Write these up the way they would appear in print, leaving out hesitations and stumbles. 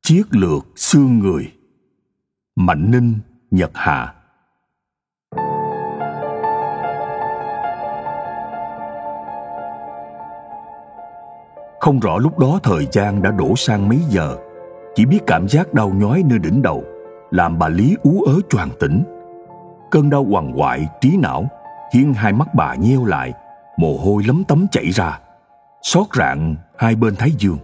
Chiết lược xương người. Mạnh Ninh, Nhật Hạ. Không rõ lúc đó thời gian đã đổ sang mấy giờ, chỉ biết cảm giác đau nhói nơi đỉnh đầu làm bà Lý ú ớ choàng tỉnh. Cơn đau quằn quại trí não khiến hai mắt bà nheo lại, mồ hôi lấm tấm chảy ra, xót rạn hai bên thái dương.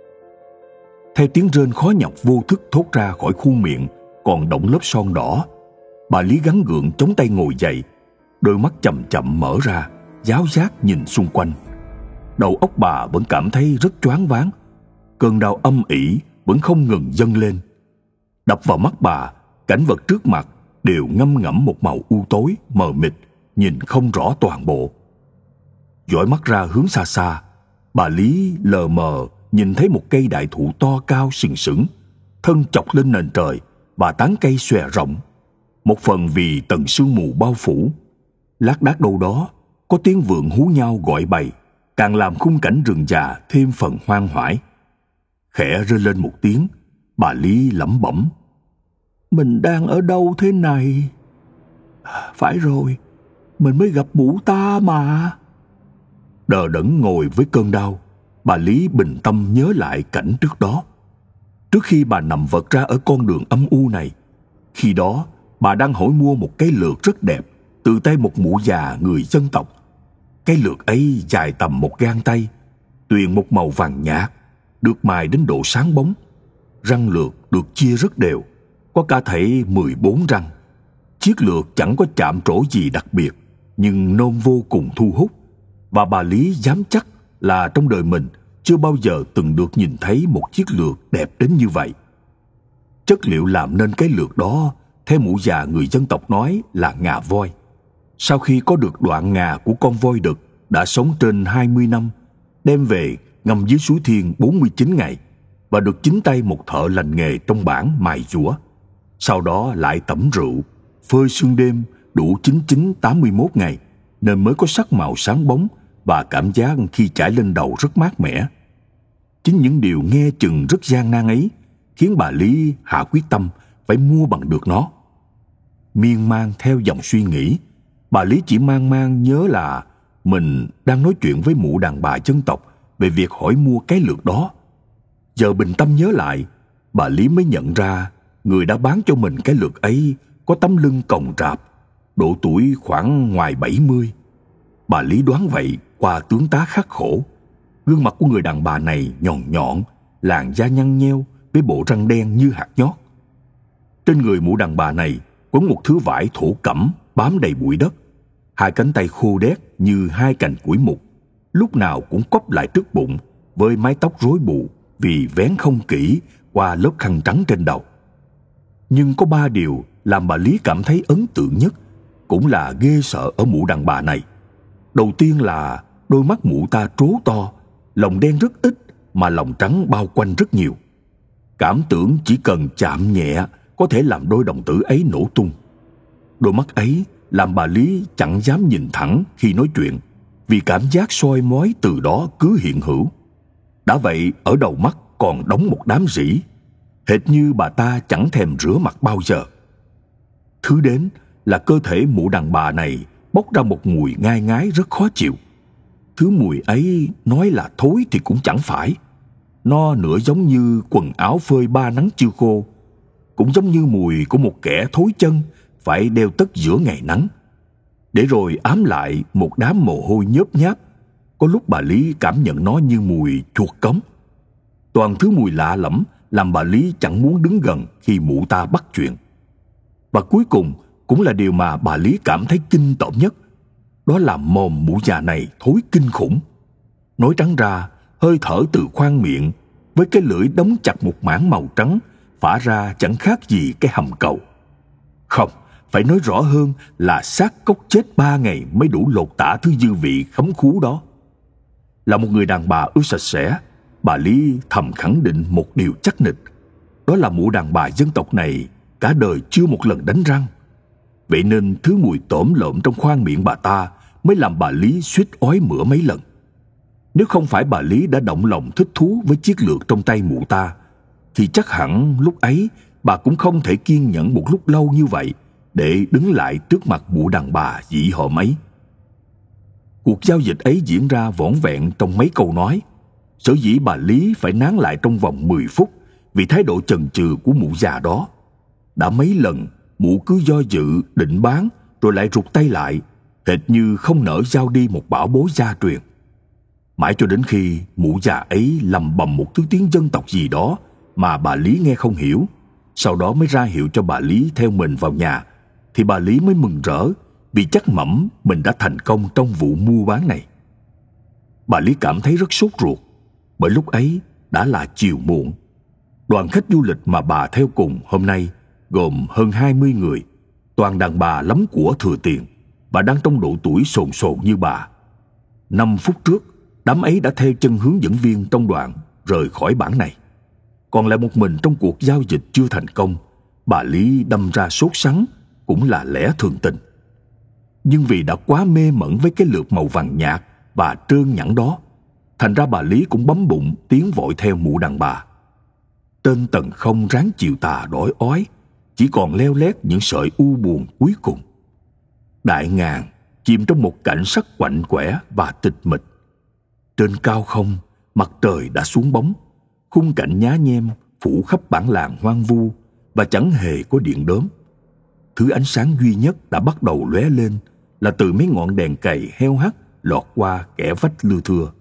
Theo tiếng rên khó nhọc vô thức thốt ra khỏi khuôn miệng còn đọng lớp son đỏ, bà Lý gắng gượng chống tay ngồi dậy, đôi mắt chậm chậm mở ra, giáo giác nhìn xung quanh. Đầu óc bà vẫn cảm thấy rất choáng váng, cơn đau âm ỉ vẫn không ngừng dâng lên. Đập vào mắt bà, cảnh vật trước mặt đều ngâm ngẫm một màu u tối mờ mịt, nhìn không rõ toàn bộ. Dõi mắt ra hướng xa xa, bà Lý lờ mờ nhìn thấy một cây đại thụ to cao sừng sững, thân chọc lên nền trời và tán cây xòe rộng. Một phần vì tầng sương mù bao phủ, lác đác đâu đó có tiếng vượn hú nhau gọi bầy, càng làm khung cảnh rừng già thêm phần hoang hoải. Khẽ rên lên một tiếng, bà Lý lẩm bẩm: "Mình đang ở đâu thế này? Phải rồi, mình mới gặp mụ ta mà." Đờ đẫn ngồi với cơn đau, bà Lý bình tâm nhớ lại cảnh trước đó. Trước khi bà nằm vật ra ở con đường âm u này, khi đó bà đang hỏi mua một cái lược rất đẹp từ tay một mụ già người dân tộc. Cái lược ấy dài tầm một gang tay, tuyền một màu vàng nhạt, được mài đến độ sáng bóng. Răng lược được chia rất đều, có cả thảy 14 răng. Chiếc lược chẳng có chạm trổ gì đặc biệt, nhưng nôm vô cùng thu hút, và bà Lý dám chắc là trong đời mình chưa bao giờ từng được nhìn thấy một chiếc lược đẹp đến như vậy. Chất liệu làm nên cái lược đó, theo mụ già người dân tộc nói, là ngà voi. Sau khi có được đoạn ngà của con voi đực đã sống trên 20 năm, đem về ngâm dưới suối Thiên 49 ngày và được chính tay một thợ lành nghề trong bản mài dũa. Sau đó lại tẩm rượu, phơi sương đêm đủ 81 ngày, nên mới có sắc màu sáng bóng và cảm giác khi chải lên đầu rất mát mẻ. Chính những điều nghe chừng rất gian nan ấy khiến bà Lý hạ quyết tâm phải mua bằng được nó. Miên man theo dòng suy nghĩ, bà Lý chỉ mang mang nhớ là mình đang nói chuyện với mụ đàn bà dân tộc về việc hỏi mua cái lược đó. Giờ bình tâm nhớ lại, bà Lý mới nhận ra người đã bán cho mình cái lược ấy có tấm lưng còng rạp, độ tuổi khoảng ngoài 70. Bà Lý đoán vậy qua tướng tá khắc khổ. Gương mặt của người đàn bà này nhọn nhọn, làn da nhăn nheo với bộ răng đen như hạt nhót. Trên người mụ đàn bà này quấn một thứ vải thổ cẩm bám đầy bụi đất. Hai cánh tay khô đét như hai cành củi mục, lúc nào cũng cóp lại trước bụng, với mái tóc rối bù vì vén không kỹ qua lớp khăn trắng trên đầu. Nhưng có 3 điều làm bà Lý cảm thấy ấn tượng nhất, cũng là ghê sợ ở mụ đàn bà này. Đầu tiên là đôi mắt mụ ta trố to, lòng đen rất ít mà lòng trắng bao quanh rất nhiều. Cảm tưởng chỉ cần chạm nhẹ có thể làm đôi đồng tử ấy nổ tung. Đôi mắt ấy làm bà Lý chẳng dám nhìn thẳng khi nói chuyện, vì cảm giác soi mói từ đó cứ hiện hữu. Đã vậy, ở đầu mắt còn đóng một đám rỉ, hệt như bà ta chẳng thèm rửa mặt bao giờ. Thứ đến là cơ thể mụ đàn bà này bốc ra một mùi ngai ngái rất khó chịu. Thứ mùi ấy nói là thối thì cũng chẳng phải. Nó nửa giống như quần áo phơi 3 nắng chưa khô, cũng giống như mùi của một kẻ thối chân phải đeo tất giữa ngày nắng. Để rồi ám lại một đám mồ hôi nhớp nháp. Có lúc bà Lý cảm nhận nó như mùi chuột cống. Toàn thứ mùi lạ lẫm làm bà Lý chẳng muốn đứng gần khi mụ ta bắt chuyện. Và cuối cùng cũng là điều mà bà Lý cảm thấy kinh tởm nhất, đó là mồm mụ già này thối kinh khủng. Nói trắng ra, hơi thở từ khoang miệng với cái lưỡi đóng chặt một mảng màu trắng phả ra chẳng khác gì cái hầm cầu. Không, phải nói rõ hơn là xác cóc chết 3 ngày mới đủ lột tả thứ dư vị khấm khú đó. Là một người đàn bà ưa sạch sẽ, bà Lý thầm khẳng định một điều chắc nịch, đó là mụ đàn bà dân tộc này cả đời chưa một lần đánh răng. Vậy nên thứ mùi tởm lợm trong khoang miệng bà ta mới làm bà Lý suýt ói mửa mấy lần. Nếu không phải bà Lý đã động lòng thích thú với chiếc lược trong tay mụ ta, thì chắc hẳn lúc ấy bà cũng không thể kiên nhẫn một lúc lâu như vậy để đứng lại trước mặt mụ đàn bà dị hợm ấy. Cuộc giao dịch ấy diễn ra vỏn vẹn trong mấy câu nói. Sở dĩ bà Lý phải nán lại trong vòng 10 phút vì thái độ chần chừ của mụ già đó. Đã mấy lần mụ cứ do dự định bán rồi lại rụt tay lại, hệt như không nỡ giao đi một bảo bối gia truyền. Mãi cho đến khi mụ già ấy lầm bầm một thứ tiếng dân tộc gì đó mà bà Lý nghe không hiểu, sau đó mới ra hiệu cho bà Lý theo mình vào nhà, thì bà Lý mới mừng rỡ vì chắc mẩm mình đã thành công trong vụ mua bán này. Bà Lý cảm thấy rất sốt ruột, bởi lúc ấy đã là chiều muộn. Đoàn khách du lịch mà bà theo cùng hôm nay gồm hơn 20 người, toàn đàn bà lắm của thừa tiền và đang trong độ tuổi sồn sồn như bà. 5 phút trước, đám ấy đã theo chân hướng dẫn viên trong đoàn rời khỏi bản này. Còn lại một mình trong cuộc giao dịch chưa thành công, bà Lý đâm ra sốt sắng cũng là lẽ thường tình. Nhưng vì đã quá mê mẩn với cái lược màu vàng nhạt và trơn nhẵn đó, thành ra bà Lý cũng bấm bụng tiến vội theo mụ đàn bà. Tên tần không ráng chiều tà đói ói, chỉ còn leo lét những sợi u buồn cuối cùng. Đại ngàn chìm trong một cảnh sắc quạnh quẻ và tịch mịch. Trên cao không, mặt trời đã xuống bóng, khung cảnh nhá nhem phủ khắp bản làng hoang vu và chẳng hề có điện đóm. Thứ ánh sáng duy nhất đã bắt đầu lóe lên là từ mấy ngọn đèn cầy heo hắt lọt qua kẽ vách lưa thưa.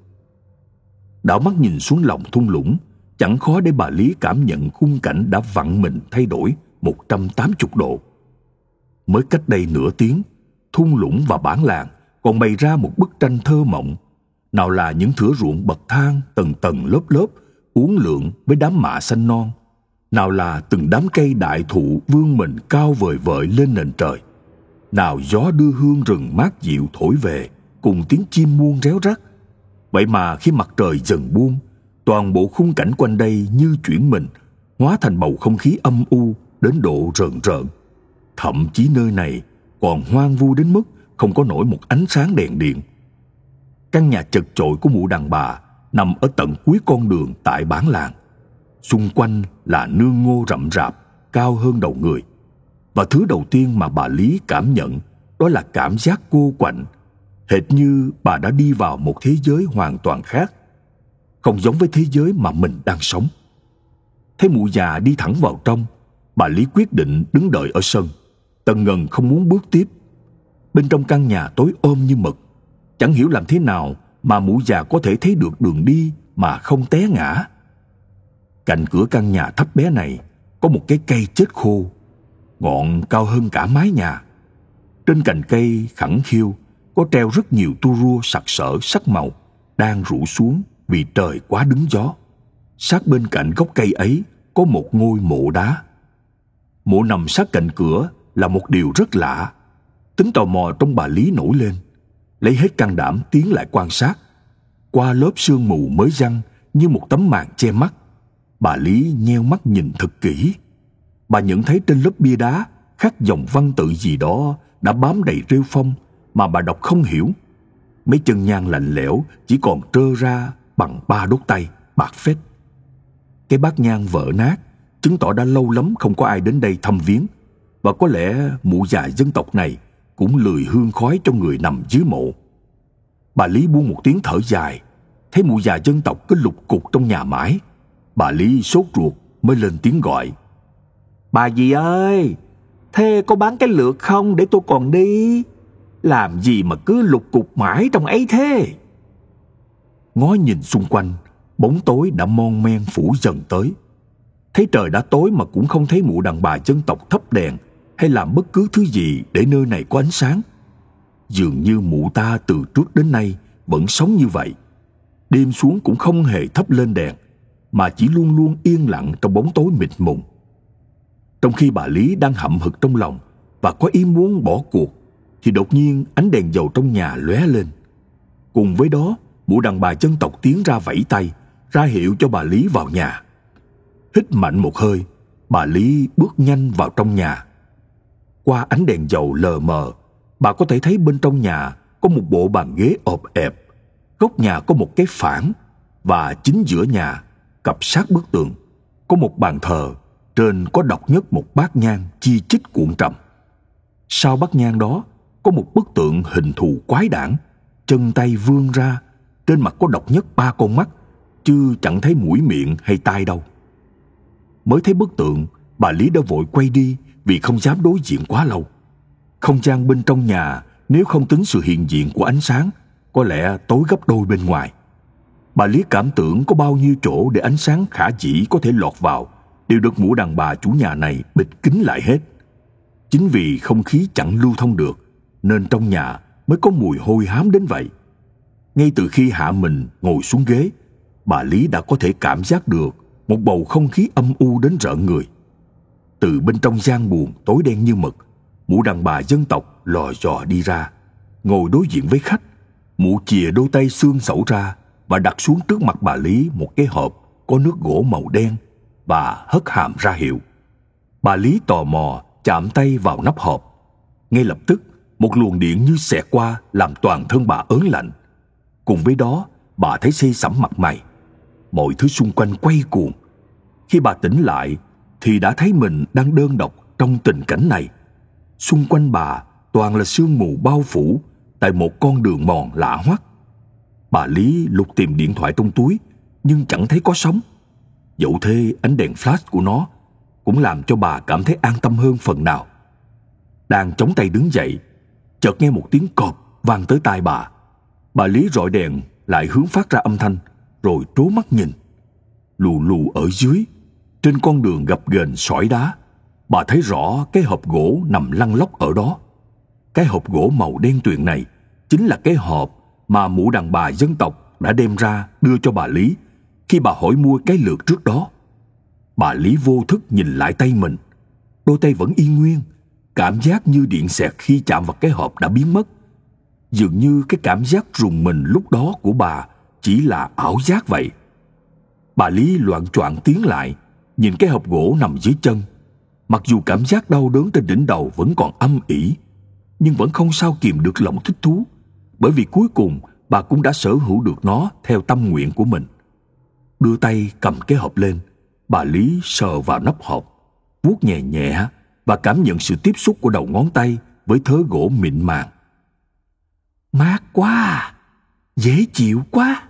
Đảo mắt nhìn xuống lòng thung lũng, chẳng khó để bà Lý cảm nhận khung cảnh đã vặn mình thay đổi 180 độ. Mới cách đây nửa tiếng, thung lũng và bản làng còn bày ra một bức tranh thơ mộng. Nào là những thửa ruộng bậc thang tầng tầng lớp lớp uốn lượn với đám mạ xanh non, nào là từng đám cây đại thụ vươn mình cao vời vợi lên nền trời, nào gió đưa hương rừng mát dịu thổi về cùng tiếng chim muông réo rắt. Vậy mà khi mặt trời dần buông, toàn bộ khung cảnh quanh đây như chuyển mình, hóa thành bầu không khí âm u đến độ rợn rợn. Thậm chí nơi này còn hoang vu đến mức không có nổi một ánh sáng đèn điện. Căn nhà chật chội của mụ đàn bà nằm ở tận cuối con đường tại bản làng. Xung quanh là nương ngô rậm rạp, cao hơn đầu người. Và thứ đầu tiên mà bà Lý cảm nhận đó là cảm giác cô quạnh, hệt như bà đã đi vào một thế giới hoàn toàn khác, không giống với thế giới mà mình đang sống. Thấy mụ già đi thẳng vào trong, bà Lý quyết định đứng đợi ở sân, tần ngần không muốn bước tiếp. Bên trong căn nhà tối om như mực, chẳng hiểu làm thế nào mà mụ già có thể thấy được đường đi mà không té ngã. Cạnh cửa căn nhà thấp bé này có một cái cây chết khô, ngọn cao hơn cả mái nhà. Trên cành cây khẳng khiu có treo rất nhiều tua rua sặc sỡ sắc màu đang rủ xuống vì trời quá đứng gió. Sát bên cạnh gốc cây ấy có một ngôi mộ đá. Mộ nằm sát cạnh cửa là một điều rất lạ. Tính tò mò trong bà Lý nổi lên, lấy hết can đảm tiến lại quan sát. Qua lớp sương mù mới giăng như một tấm màn che mắt, bà Lý nheo mắt nhìn thật kỹ. Bà nhận thấy trên lớp bia đá khắc dòng văn tự gì đó đã bám đầy rêu phong mà bà đọc không hiểu. Mấy chân nhang lạnh lẽo chỉ còn trơ ra bằng 3 đốt tay bạc phết. Cái bát nhang vỡ nát chứng tỏ đã lâu lắm không có ai đến đây thăm viếng, và có lẽ mụ già dân tộc này cũng lười hương khói cho người nằm dưới mộ. Bà Lý buông một tiếng thở dài. Thấy mụ già dân tộc cứ lục cục trong nhà mãi, bà Lý sốt ruột mới lên tiếng gọi: "Bà dì ơi, thế có bán cái lược không để tôi còn đi? Làm gì mà cứ lục cục mãi trong ấy thế?" Ngó nhìn xung quanh, bóng tối đã mon men phủ dần tới. Thấy trời đã tối mà cũng không thấy mụ đàn bà dân tộc thắp đèn hay làm bất cứ thứ gì để nơi này có ánh sáng. Dường như mụ ta từ trước đến nay vẫn sống như vậy. Đêm xuống cũng không hề thắp lên đèn, mà chỉ luôn luôn yên lặng trong bóng tối mịt mùng. Trong khi bà Lý đang hậm hực trong lòng và có ý muốn bỏ cuộc, thì đột nhiên ánh đèn dầu trong nhà lóe lên. Cùng với đó, mụ đàn bà dân tộc tiến ra vẫy tay, ra hiệu cho bà Lý vào nhà. Hít mạnh một hơi, bà Lý bước nhanh vào trong nhà. Qua ánh đèn dầu lờ mờ, bà có thể thấy bên trong nhà có một bộ bàn ghế ọp ẹp, góc nhà có một cái phản, và chính giữa nhà, cặp sát bức tường, có một bàn thờ, trên có độc nhất một bát nhang chi chít cuộn trầm. Sau bát nhang đó có một bức tượng hình thù quái đản, chân tay vươn ra, trên mặt có độc nhất 3 con mắt, chứ chẳng thấy mũi miệng hay tai đâu. Mới thấy bức tượng, bà Lý đã vội quay đi vì không dám đối diện quá lâu. Không gian bên trong nhà, nếu không tính sự hiện diện của ánh sáng, có lẽ tối gấp đôi bên ngoài. Bà Lý cảm tưởng có bao nhiêu chỗ để ánh sáng khả dĩ có thể lọt vào đều được mụ đàn bà chủ nhà này bịt kín lại hết. Chính vì không khí chẳng lưu thông được, nên trong nhà mới có mùi hôi hám đến vậy. Ngay từ khi hạ mình ngồi xuống ghế, bà Lý đã có thể cảm giác được một bầu không khí âm u đến rợn người. Từ bên trong gian buồng tối đen như mực, mụ đàn bà dân tộc lò dò đi ra, ngồi đối diện với khách. Mụ chìa đôi tay xương xẩu ra và đặt xuống trước mặt bà Lý một cái hộp có nước gỗ màu đen và hất hàm ra hiệu. Bà Lý tò mò chạm tay vào nắp hộp. Ngay lập tức, một luồng điện như xẹt qua làm toàn thân bà ớn lạnh. Cùng với đó, bà thấy xây sẩm mặt mày. Mọi thứ xung quanh quay cuồng. Khi bà tỉnh lại, thì đã thấy mình đang đơn độc trong tình cảnh này. Xung quanh bà toàn là sương mù bao phủ tại một con đường mòn lạ hoắc. Bà Lý lục tìm điện thoại trong túi, nhưng chẳng thấy có sóng. Dẫu thế, ánh đèn flash của nó cũng làm cho bà cảm thấy an tâm hơn phần nào. Đang chống tay đứng dậy, chợt nghe một tiếng cộp vang tới tai bà. Bà Lý rọi đèn lại hướng phát ra âm thanh, rồi trố mắt nhìn. Lù lù ở dưới, trên con đường gập ghềnh sỏi đá, bà thấy rõ cái hộp gỗ nằm lăn lóc ở đó. Cái hộp gỗ màu đen tuyền này chính là cái hộp mà mụ đàn bà dân tộc đã đem ra đưa cho bà Lý khi bà hỏi mua cái lược trước đó. Bà Lý vô thức nhìn lại tay mình. Đôi tay vẫn y nguyên, cảm giác như điện xẹt khi chạm vào cái hộp đã biến mất. Dường như cái cảm giác rùng mình lúc đó của bà chỉ là ảo giác vậy. Bà Lý loạng choạng tiến lại, nhìn cái hộp gỗ nằm dưới chân. Mặc dù cảm giác đau đớn trên đỉnh đầu vẫn còn âm ỉ, nhưng vẫn không sao kìm được lòng thích thú, bởi vì cuối cùng bà cũng đã sở hữu được nó theo tâm nguyện của mình. Đưa tay cầm cái hộp lên, bà Lý sờ vào nắp hộp, vuốt nhẹ nhẹ và cảm nhận sự tiếp xúc của đầu ngón tay với thớ gỗ mịn màng. Mát quá, dễ chịu quá.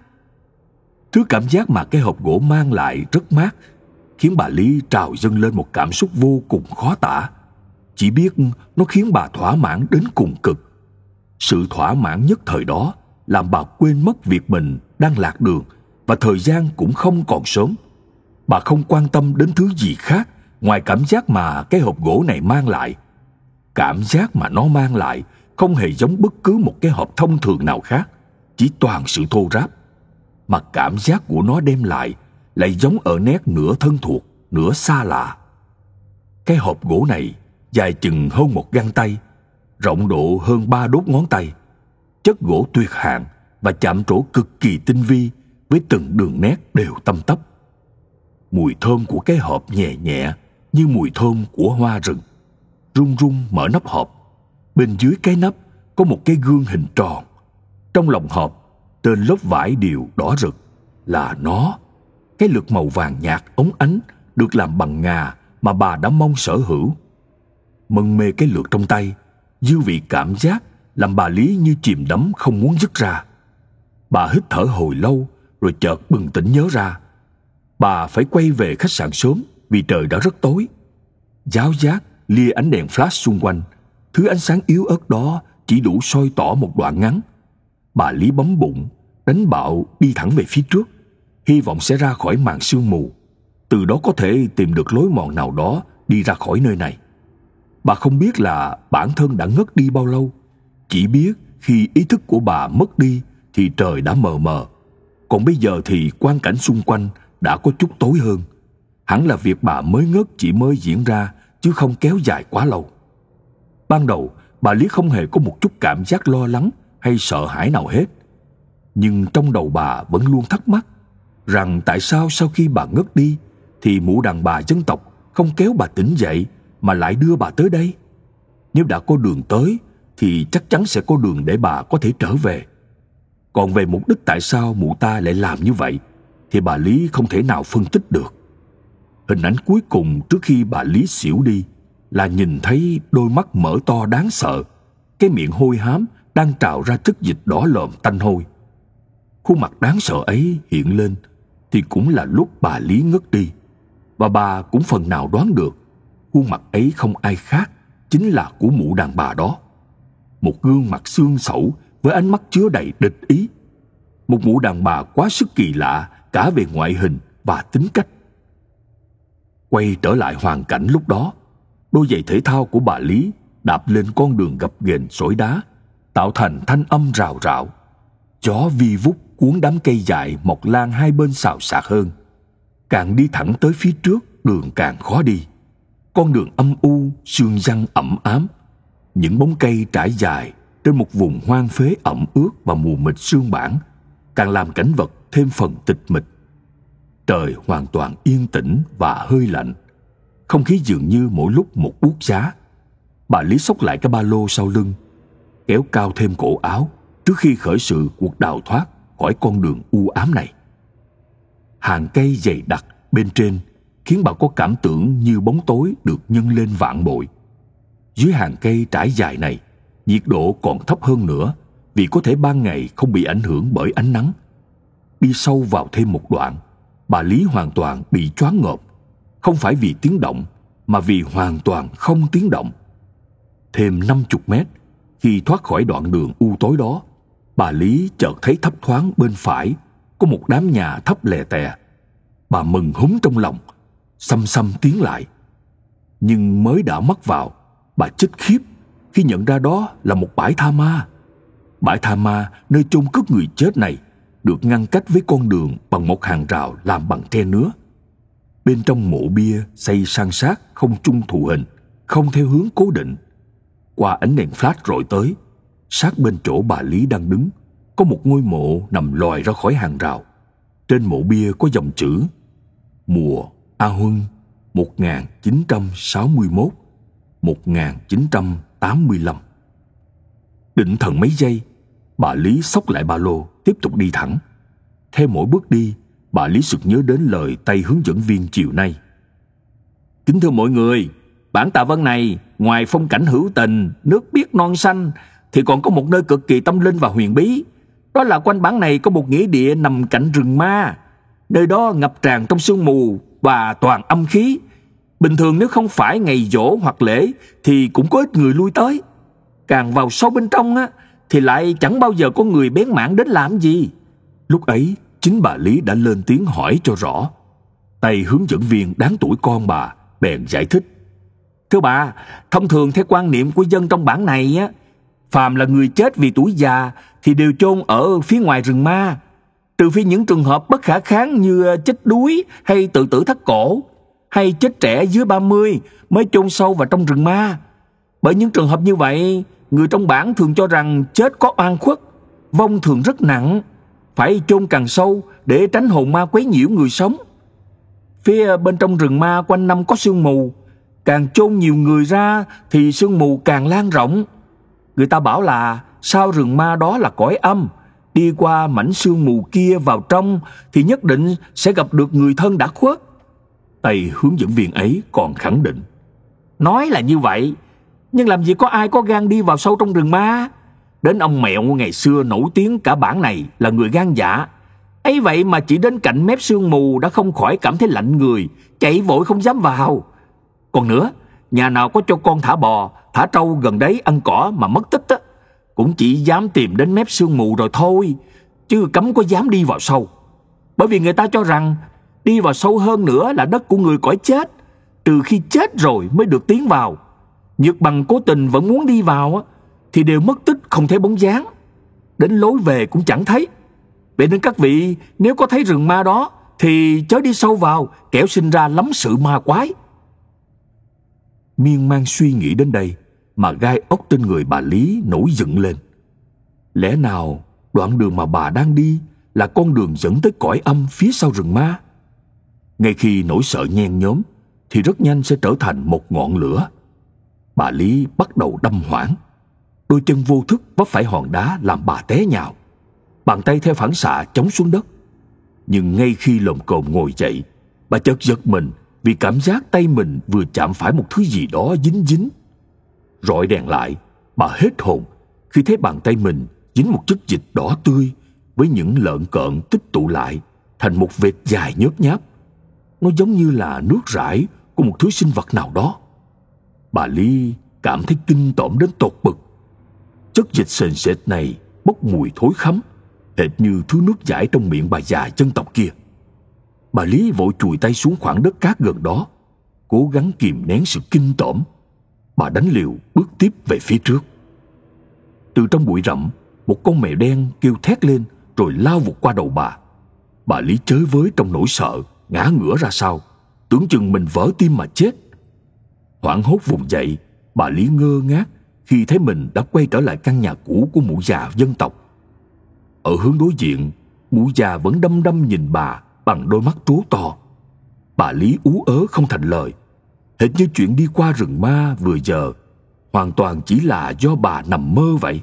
Thứ cảm giác mà cái hộp gỗ mang lại rất mát, khiến bà Lý trào dâng lên một cảm xúc vô cùng khó tả. Chỉ biết nó khiến bà thỏa mãn đến cùng cực. Sự thỏa mãn nhất thời đó làm bà quên mất việc mình đang lạc đường và thời gian cũng không còn sớm. Bà không quan tâm đến thứ gì khác ngoài cảm giác mà cái hộp gỗ này mang lại. Cảm giác mà nó mang lại không hề giống bất cứ một cái hộp thông thường nào khác, chỉ toàn sự thô ráp. Mà cảm giác của nó đem lại giống ở nét nửa thân thuộc, nửa xa lạ. Cái hộp gỗ này dài chừng hơn một gang tay, rộng độ hơn 3 đốt ngón tay, chất gỗ tuyệt hạng và chạm trổ cực kỳ tinh vi với từng đường nét đều tăm tắp. Mùi thơm của cái hộp nhẹ nhẹ như mùi thơm của hoa rừng. Run run mở nắp hộp. Bên dưới cái nắp có một cái gương hình tròn. Trong lòng hộp, trên lớp vải điều đỏ rực là nó, cái lược màu vàng nhạt óng ánh được làm bằng ngà mà bà đã mong sở hữu. Mân mê cái lược trong tay, dư vị cảm giác làm bà Lý như chìm đắm không muốn dứt ra. Bà hít thở hồi lâu rồi chợt bừng tỉnh nhớ ra bà phải quay về khách sạn sớm vì trời đã rất tối. Giáo giác lia ánh đèn flash xung quanh, thứ ánh sáng yếu ớt đó chỉ đủ soi tỏ một đoạn ngắn. Bà Lý bấm bụng, đánh bạo đi thẳng về phía trước, hy vọng sẽ ra khỏi màn sương mù, từ đó có thể tìm được lối mòn nào đó đi ra khỏi nơi này. Bà không biết là bản thân đã ngất đi bao lâu, chỉ biết khi ý thức của bà mất đi thì trời đã mờ mờ, còn bây giờ thì quang cảnh xung quanh đã có chút tối hơn. Hẳn là việc bà mới ngất chỉ mới diễn ra chứ không kéo dài quá lâu. Ban đầu bà Lý không hề có một chút cảm giác lo lắng hay sợ hãi nào hết, nhưng trong đầu bà vẫn luôn thắc mắc rằng tại sao sau khi bà ngất đi thì mụ đàn bà dân tộc không kéo bà tỉnh dậy mà lại đưa bà tới đây. Nếu đã có đường tới thì chắc chắn sẽ có đường để bà có thể trở về. Còn về mục đích tại sao mụ ta lại làm như vậy thì bà Lý không thể nào phân tích được. Hình ảnh cuối cùng trước khi bà Lý xỉu đi là nhìn thấy đôi mắt mở to đáng sợ, cái miệng hôi hám đang trào ra chất dịch đỏ lòm tanh hôi. Khuôn mặt đáng sợ ấy hiện lên thì cũng là lúc bà Lý ngất đi, và bà cũng phần nào đoán được khuôn mặt ấy không ai khác chính là của mụ đàn bà đó. Một gương mặt xương xẩu với ánh mắt chứa đầy địch ý. Một mụ đàn bà quá sức kỳ lạ cả về ngoại hình và tính cách. Quay trở lại hoàn cảnh lúc đó, đôi giày thể thao của bà Lý đạp lên con đường gập ghềnh sỏi đá, tạo thành thanh âm rào rạo. Gió vi vút cuốn đám cây dài mọc lan hai bên xào xạc hơn. Càng đi thẳng tới phía trước, đường càng khó đi. Con đường âm u, sương giăng ẩm ám. Những bóng cây trải dài trên một vùng hoang phế ẩm ướt và mù mịt sương bản, càng làm cảnh vật thêm phần tịch mịch. Trời hoàn toàn yên tĩnh và hơi lạnh. Không khí dường như mỗi lúc một buốt giá. Bà Lý xốc lại cái ba lô sau lưng, kéo cao thêm cổ áo trước khi khởi sự cuộc đào thoát khỏi con đường u ám này. Hàng cây dày đặc bên trên khiến bà có cảm tưởng như bóng tối được nhân lên vạn bội. Dưới hàng cây trải dài này, nhiệt độ còn thấp hơn nữa vì có thể ban ngày không bị ảnh hưởng bởi ánh nắng. Đi sâu vào thêm một đoạn, bà Lý hoàn toàn bị choáng ngợp, không phải vì tiếng động mà vì hoàn toàn không tiếng động. Thêm 50 mét, khi thoát khỏi đoạn đường u tối đó, bà Lý chợt thấy thấp thoáng bên phải có một đám nhà thấp lè tè. Bà mừng húm trong lòng, xăm xăm tiến lại. Nhưng mới đã mắt vào, bà chết khiếp khi nhận ra đó là một bãi tha ma. Bãi tha ma nơi chôn cất người chết này được ngăn cách với con đường bằng một hàng rào làm bằng tre nứa. Bên trong mộ bia xây san sát, không chung thù hình, không theo hướng cố định. Qua ánh đèn flash rọi tới, sát bên chỗ bà Lý đang đứng có một ngôi mộ nằm lòi ra khỏi hàng rào. Trên mộ bia có dòng chữ Mùa A Huân 1961-1985. Định thần mấy giây, bà Lý xốc lại ba lô, tiếp tục đi thẳng. Theo mỗi bước đi, bà Lý sực nhớ đến lời tay hướng dẫn viên chiều nay. Kính thưa mọi người, bản Tạ Văn này ngoài phong cảnh hữu tình, nước biếc non xanh thì còn có một nơi cực kỳ tâm linh và huyền bí. Đó là quanh bản này có một nghĩa địa nằm cạnh rừng ma. Nơi đó ngập tràn trong sương mù và toàn âm khí. Bình thường nếu không phải ngày giỗ hoặc lễ thì cũng có ít người lui tới. Càng vào sâu bên trong á, thì lại chẳng bao giờ có người bén mảng đến làm gì. Lúc ấy, chính bà Lý đã lên tiếng hỏi cho rõ. Tay hướng dẫn viên đáng tuổi con bà bèn giải thích. Thưa bà, thông thường theo quan niệm của dân trong bản này á, phàm là người chết vì tuổi già thì đều chôn ở phía ngoài rừng ma, trừ phi những trường hợp bất khả kháng như chết đuối hay tự tử thắt cổ, hay chết trẻ dưới 30 mới chôn sâu vào trong rừng ma. Bởi những trường hợp như vậy, người trong bản thường cho rằng chết có oan khuất, vong thường rất nặng, phải chôn càng sâu để tránh hồn ma quấy nhiễu người sống. Phía bên trong rừng ma quanh năm có sương mù, càng chôn nhiều người ra thì sương mù càng lan rộng. Người ta bảo là sau rừng ma đó là cõi âm, đi qua mảnh sương mù kia vào trong thì nhất định sẽ gặp được người thân đã khuất. Tay hướng dẫn viên ấy còn khẳng định. Nói là như vậy, nhưng làm gì có ai có gan đi vào sâu trong rừng ma. Đến ông Mẹo ngày xưa nổi tiếng cả bản này là người gan dạ. Ấy vậy mà chỉ đến cạnh mép sương mù đã không khỏi cảm thấy lạnh người, chạy vội không dám vào. Còn nữa, nhà nào có cho con thả bò, thả trâu gần đấy ăn cỏ mà mất tích á, cũng chỉ dám tìm đến mép sương mù rồi thôi, chứ cấm có dám đi vào sâu. Bởi vì người ta cho rằng đi vào sâu hơn nữa là đất của người cõi chết, trừ khi chết rồi mới được tiến vào. Nhược bằng cố tình vẫn muốn đi vào á, thì đều mất tích không thấy bóng dáng, đến lối về cũng chẳng thấy. Vậy nên các vị nếu có thấy rừng ma đó thì chớ đi sâu vào, kẻo sinh ra lắm sự ma quái. Miên man suy nghĩ đến đây mà gai ốc trên người bà Lý nổi dựng lên. Lẽ nào đoạn đường mà bà đang đi là con đường dẫn tới cõi âm phía sau rừng ma? Ngay khi nỗi sợ nhen nhóm thì rất nhanh sẽ trở thành một ngọn lửa. Bà Lý bắt đầu đâm hoảng. Đôi chân vô thức vấp phải hòn đá làm bà té nhào. Bàn tay theo phản xạ chống xuống đất. Nhưng ngay khi lồm cồm ngồi dậy, bà chợt giật mình vì cảm giác tay mình vừa chạm phải một thứ gì đó dính dính. Rọi đèn lại, bà hết hồn khi thấy bàn tay mình dính một chất dịch đỏ tươi với những lợn cợn tích tụ lại thành một vệt dài nhớp nháp. Nó giống như là nước rải của một thứ sinh vật nào đó. Bà Lý cảm thấy kinh tởm đến tột bực. Chất dịch sền sệt này bốc mùi thối khắm, hệt như thứ nước chảy trong miệng bà già dân tộc kia. Bà Lý vội chùi tay xuống khoảng đất cát gần đó, cố gắng kìm nén sự kinh tởm. Bà đánh liều bước tiếp về phía trước. Từ trong bụi rậm, một con mèo đen kêu thét lên rồi lao vụt qua đầu bà. Bà Lý chới với trong nỗi sợ, ngã ngửa ra sau, tưởng chừng mình vỡ tim mà chết. Hoảng hốt vùng dậy, bà Lý ngơ ngác khi thấy mình đã quay trở lại căn nhà cũ của mụ già dân tộc. Ở hướng đối diện, mụ già vẫn đăm đăm nhìn bà bằng đôi mắt trố to. Bà Lý ú ớ không thành lời, hệt như chuyện đi qua rừng ma vừa giờ hoàn toàn chỉ là do bà nằm mơ vậy.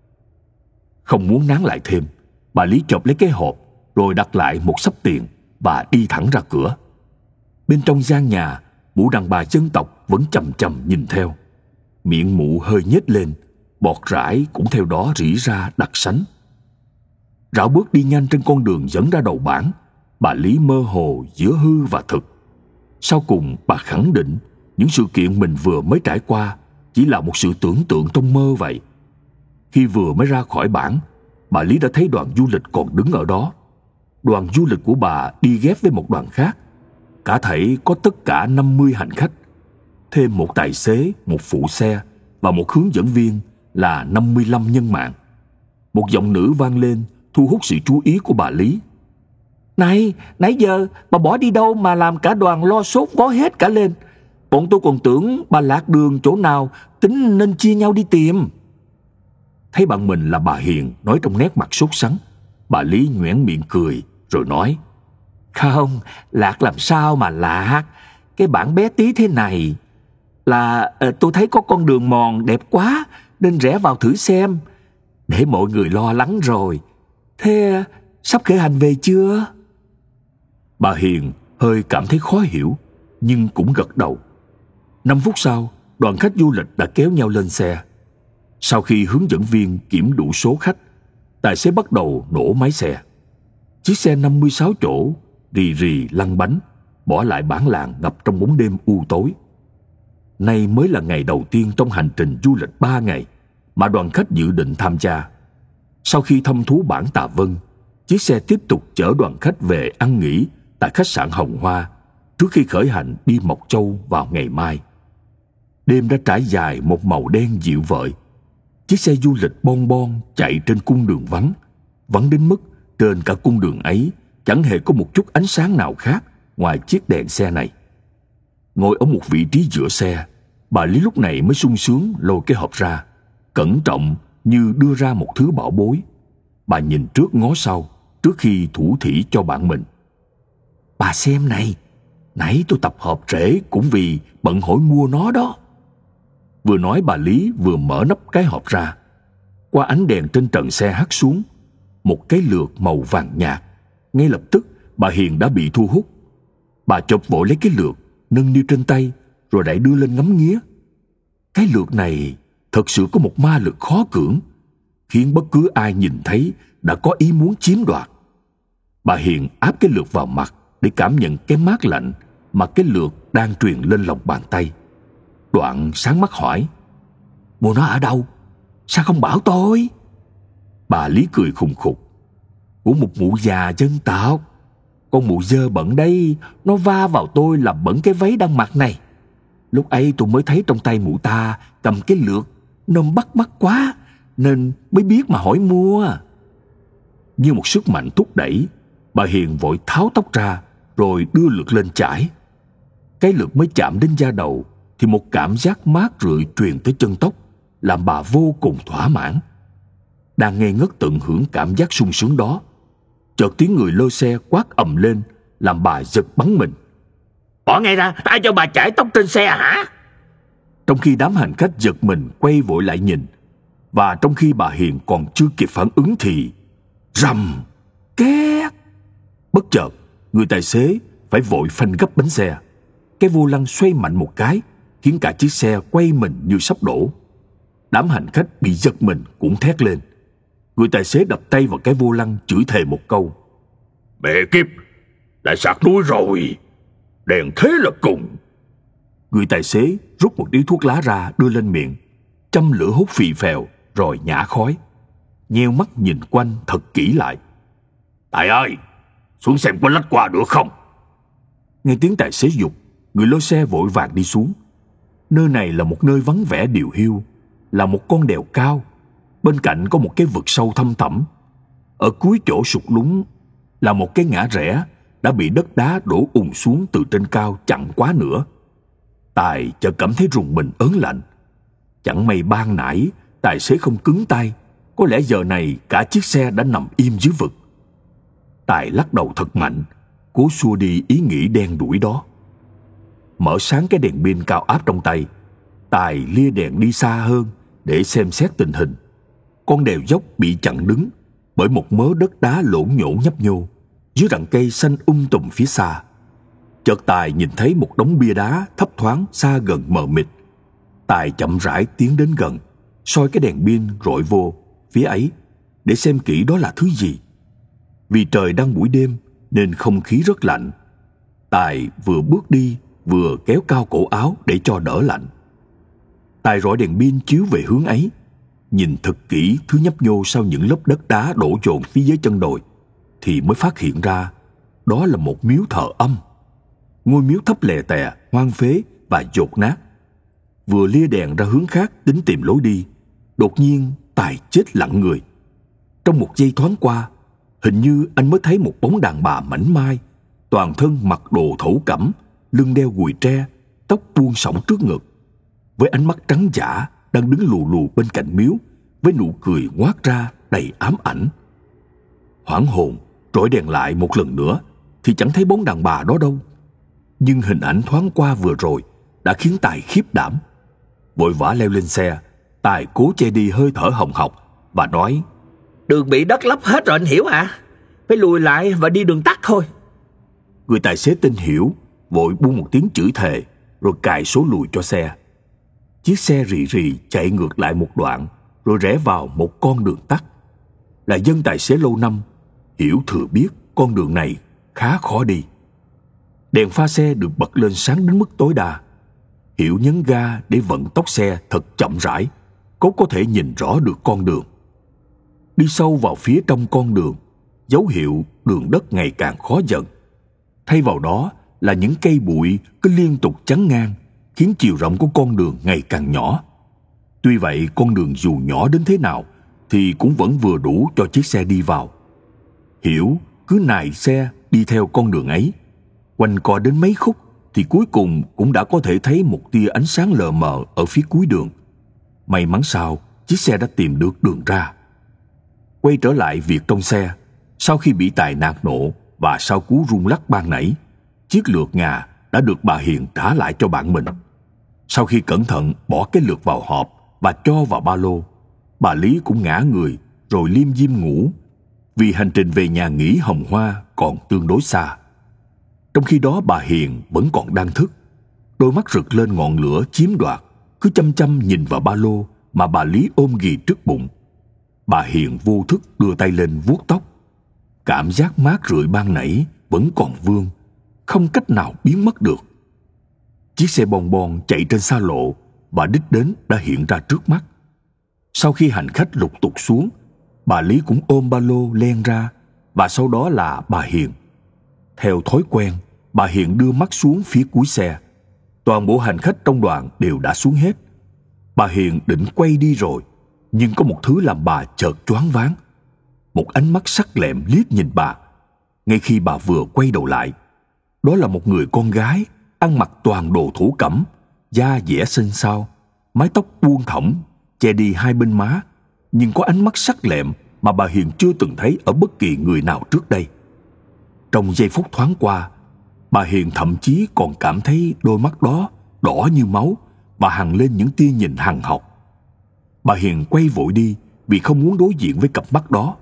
Không muốn nán lại thêm, bà Lý chộp lấy cái hộp rồi đặt lại một xấp tiền và đi thẳng ra cửa. Bên trong gian nhà, mụ đàn bà dân tộc vẫn chằm chằm nhìn theo. Miệng mụ hơi nhếch lên, bọt rải cũng theo đó rỉ ra đặc sánh. Rảo bước đi nhanh trên con đường dẫn ra đầu bản, bà Lý mơ hồ giữa hư và thực. Sau cùng bà khẳng định những sự kiện mình vừa mới trải qua chỉ là một sự tưởng tượng trong mơ vậy. Khi vừa mới ra khỏi bản, bà Lý đã thấy đoàn du lịch còn đứng ở đó. Đoàn du lịch của bà đi ghép với một đoàn khác. Cả thảy có tất cả 50 hành khách, thêm một tài xế, một phụ xe và một hướng dẫn viên là 55 nhân mạng. Một giọng nữ vang lên thu hút sự chú ý của bà Lý. Này, nãy giờ bà bỏ đi đâu mà làm cả đoàn lo sốt vó hết cả lên. Bọn tôi còn tưởng bà lạc đường chỗ nào, tính nên chia nhau đi tìm. Thấy bạn mình là bà Hiền nói trong nét mặt sốt sắng, bà Lý nhoẻn miệng cười rồi nói: Không, lạc làm sao mà lạc. Cái bản bé tí thế này là tôi thấy có con đường mòn đẹp quá nên rẽ vào thử xem. Để mọi người lo lắng rồi. Thế sắp khởi hành về chưa? Bà Hiền hơi cảm thấy khó hiểu nhưng cũng gật đầu. 5 phút sau, đoàn khách du lịch đã kéo nhau lên xe. Sau khi hướng dẫn viên kiểm đủ số khách, tài xế bắt đầu nổ máy xe. Chiếc xe 56 chỗ rì rì lăn bánh, bỏ lại bản làng ngập trong bóng đêm u tối. Nay mới là ngày đầu tiên trong hành trình du lịch 3 ngày mà đoàn khách dự định tham gia. Sau khi thăm thú bản Tà Vân, chiếc xe tiếp tục chở đoàn khách về ăn nghỉ tại khách sạn Hồng Hoa trước khi khởi hành đi Mộc Châu vào ngày mai. Đêm đã trải dài một màu đen dịu vợi. Chiếc xe du lịch bon bon chạy trên cung đường vắng, vắng đến mức trên cả cung đường ấy chẳng hề có một chút ánh sáng nào khác ngoài chiếc đèn xe này. Ngồi ở một vị trí giữa xe, bà Lý lúc này mới sung sướng lôi cái hộp ra, cẩn trọng như đưa ra một thứ bảo bối. Bà nhìn trước ngó sau trước khi thủ thỉ cho bạn mình. Bà xem này, nãy tôi tập hợp trễ cũng vì bận hỏi mua nó đó. Vừa nói bà Lý vừa mở nắp cái hộp ra. Qua ánh đèn trên trần xe hắt xuống, một cái lược màu vàng nhạt. Ngay lập tức bà Hiền đã bị thu hút. Bà chộp vội lấy cái lược, nâng niu trên tay rồi đẩy đưa lên ngắm nghía. Cái lược này thật sự có một ma lực khó cưỡng, khiến bất cứ ai nhìn thấy đã có ý muốn chiếm đoạt. Bà Hiền áp cái lược vào mặt để cảm nhận cái mát lạnh mà cái lược đang truyền lên lòng bàn tay. Đoạn sáng mắt hỏi: Mua nó ở đâu? Sao không bảo tôi? Bà Lý cười khùng khục: Của một mụ già dân tộc. Con mụ dơ bẩn đây, nó va vào tôi làm bẩn cái váy đang mặc này. Lúc ấy tôi mới thấy trong tay mụ ta cầm cái lược, nôm bắt mắt quá nên mới biết mà hỏi mua. Như một sức mạnh thúc đẩy, bà Hiền vội tháo tóc ra rồi đưa lược lên chải. Cái lược mới chạm đến da đầu thì một cảm giác mát rượi truyền tới chân tóc, làm bà vô cùng thỏa mãn. Đang ngây ngất tận hưởng cảm giác sung sướng đó, chợt tiếng người lơ xe quát ầm lên làm bà giật bắn mình. Bỏ ngay ra, ai cho bà chải tóc trên xe hả? Trong khi đám hành khách giật mình quay vội lại nhìn, và trong khi bà Hiền còn chưa kịp phản ứng thì rầm két. Bất chợt, người tài xế phải vội phanh gấp bánh xe. cái vô lăng xoay mạnh một cái, khiến cả chiếc xe quay mình như sắp đổ. Đám hành khách bị giật mình cũng thét lên. Người tài xế đập tay vào cái vô lăng, chửi thề một câu: "Mẹ kiếp, lại sạc núi rồi, đèn thế là cùng." Người tài xế rút một điếu thuốc lá ra đưa lên miệng, châm lửa hút phì phèo rồi nhả khói, nheo mắt nhìn quanh thật kỹ lại. "Tài ơi, xuống xem có lách qua được không?" Nghe tiếng tài xế giục, người lái xe vội vàng đi xuống. Nơi này là một nơi vắng vẻ điều hiu, là một con đèo cao. Bên cạnh có một cái vực sâu thăm thẳm. Ở cuối chỗ sụt lún là một cái ngã rẽ đã bị đất đá đổ ùn xuống từ trên cao chặn quá nữa. Tài chợt cảm thấy rùng mình ớn lạnh. Chẳng may ban nãy tài xế không cứng tay, có lẽ giờ này cả chiếc xe đã nằm im dưới vực. Tài lắc đầu thật mạnh, cố xua đi ý nghĩ đen đủi đó. Mở sáng cái đèn pin cao áp trong tay, Tài lia đèn đi xa hơn để xem xét tình hình. Con đèo dốc bị chặn đứng bởi một mớ đất đá lổn nhổn nhấp nhô dưới rặng cây xanh tùm phía xa. Chợt Tài nhìn thấy một đống bia đá thấp thoáng xa gần mờ mịt. Tài chậm rãi tiến đến gần, soi cái đèn pin rọi vô phía ấy để xem kỹ đó là thứ gì. Vì trời đang buổi đêm nên không khí rất lạnh. Tài vừa bước đi vừa kéo cao cổ áo để cho đỡ lạnh. Tài rọi đèn pin chiếu về hướng ấy, nhìn thật kỹ thứ nhấp nhô sau những lớp đất đá đổ dồn phía dưới chân đồi, thì mới phát hiện ra đó là một miếu thờ âm. Ngôi miếu thấp lè tè, hoang phế và dột nát. Vừa lia đèn ra hướng khác tính tìm lối đi, đột nhiên Tài chết lặng người. Trong một giây thoáng qua, hình như anh mới thấy một bóng đàn bà mảnh mai, toàn thân mặc đồ thổ cẩm, lưng đeo gùi tre, tóc buông xõng trước ngực, với ánh mắt trắng dã đang đứng lù lù bên cạnh miếu, với nụ cười ngoác ra đầy ám ảnh. Hoảng hồn rọi đèn lại một lần nữa thì chẳng thấy bóng đàn bà đó đâu. Nhưng hình ảnh thoáng qua vừa rồi đã khiến Tài khiếp đảm. Vội vã leo lên xe, Tài cố che đi hơi thở hồng hộc và nói: "Đường bị đất lấp hết rồi anh Hiểu à, phải lùi lại và đi đường tắt thôi." Người tài xế tên Hiểu vội buông một tiếng chửi thề rồi cài số lùi cho xe. Chiếc xe rì rì chạy ngược lại một đoạn rồi rẽ vào một con đường tắt. Là dân tài xế lâu năm, Hiểu thừa biết con đường này khá khó đi. Đèn pha xe được bật lên sáng đến mức tối đa. Hiểu nhấn ga để vận tốc xe thật chậm rãi, cố có thể nhìn rõ được con đường. Đi sâu vào phía trong con đường, dấu hiệu đường đất ngày càng khó dần. Thay vào đó là những cây bụi cứ liên tục chắn ngang, khiến chiều rộng của con đường ngày càng nhỏ. Tuy vậy, con đường dù nhỏ đến thế nào thì cũng vẫn vừa đủ cho chiếc xe đi vào. Hiểu cứ nài xe đi theo con đường ấy. Quanh co đến mấy khúc thì cuối cùng cũng đã có thể thấy một tia ánh sáng lờ mờ ở phía cuối đường. May mắn sao, chiếc xe đã tìm được đường ra. Quay trở lại việc trong xe, sau khi bị Tài nạt nộ và sau cú rung lắc ban nãy, chiếc lược ngà đã được bà Hiền trả lại cho bạn mình. Sau khi cẩn thận bỏ cái lược vào hộp và cho vào ba lô, bà Lý cũng ngã người rồi liêm diêm ngủ, vì hành trình về nhà nghỉ Hồng Hoa còn tương đối xa. Trong khi đó bà Hiền vẫn còn đang thức, đôi mắt rực lên ngọn lửa chiếm đoạt, cứ chăm chăm nhìn vào ba lô mà bà Lý ôm ghì trước bụng. Bà Hiền vô thức đưa tay lên vuốt tóc. Cảm giác mát rượi ban nãy vẫn còn vương, không cách nào biến mất được. Chiếc xe bon bon chạy trên xa lộ và đích đến đã hiện ra trước mắt. Sau khi hành khách lục tục xuống, bà Lý cũng ôm ba lô len ra, và sau đó là bà Hiền. Theo thói quen, bà Hiền đưa mắt xuống phía cuối xe. Toàn bộ hành khách trong đoàn đều đã xuống hết. Bà Hiền định quay đi rồi, nhưng có một thứ làm bà chợt choáng váng. Một ánh mắt sắc lẹm liếc nhìn bà. Ngay khi bà vừa quay đầu lại, đó là một người con gái ăn mặc toàn đồ thổ cẩm, da dẻ xinh xao, mái tóc buông thõng che đi hai bên má, nhưng có ánh mắt sắc lẹm mà bà Hiền chưa từng thấy ở bất kỳ người nào trước đây. Trong giây phút thoáng qua, bà Hiền thậm chí còn cảm thấy đôi mắt đó đỏ như máu và hằn lên những tia nhìn hằn học. Bà Hiền quay vội đi vì không muốn đối diện với cặp mắt đó.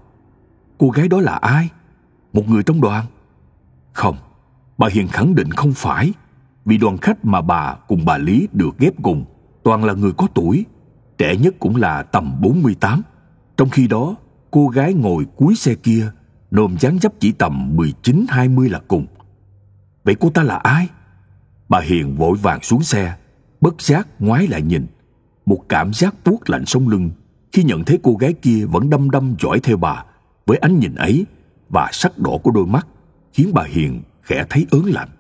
Cô gái đó là ai? Một người trong đoàn? Không, bà Hiền khẳng định không phải. vì đoàn khách mà bà cùng bà Lý được ghép cùng toàn là người có tuổi, trẻ nhất cũng là tầm 48. Trong khi đó, cô gái ngồi cuối xe kia nôm dáng dấp chỉ tầm 19-20 là cùng. Vậy cô ta là ai? Bà Hiền vội vàng xuống xe, bất giác ngoái lại nhìn. Một cảm giác buốt lạnh sống lưng khi nhận thấy cô gái kia vẫn đăm đăm dõi theo bà với ánh nhìn ấy và sắc đỏ của đôi mắt khiến bà Hiền khẽ thấy ớn lạnh.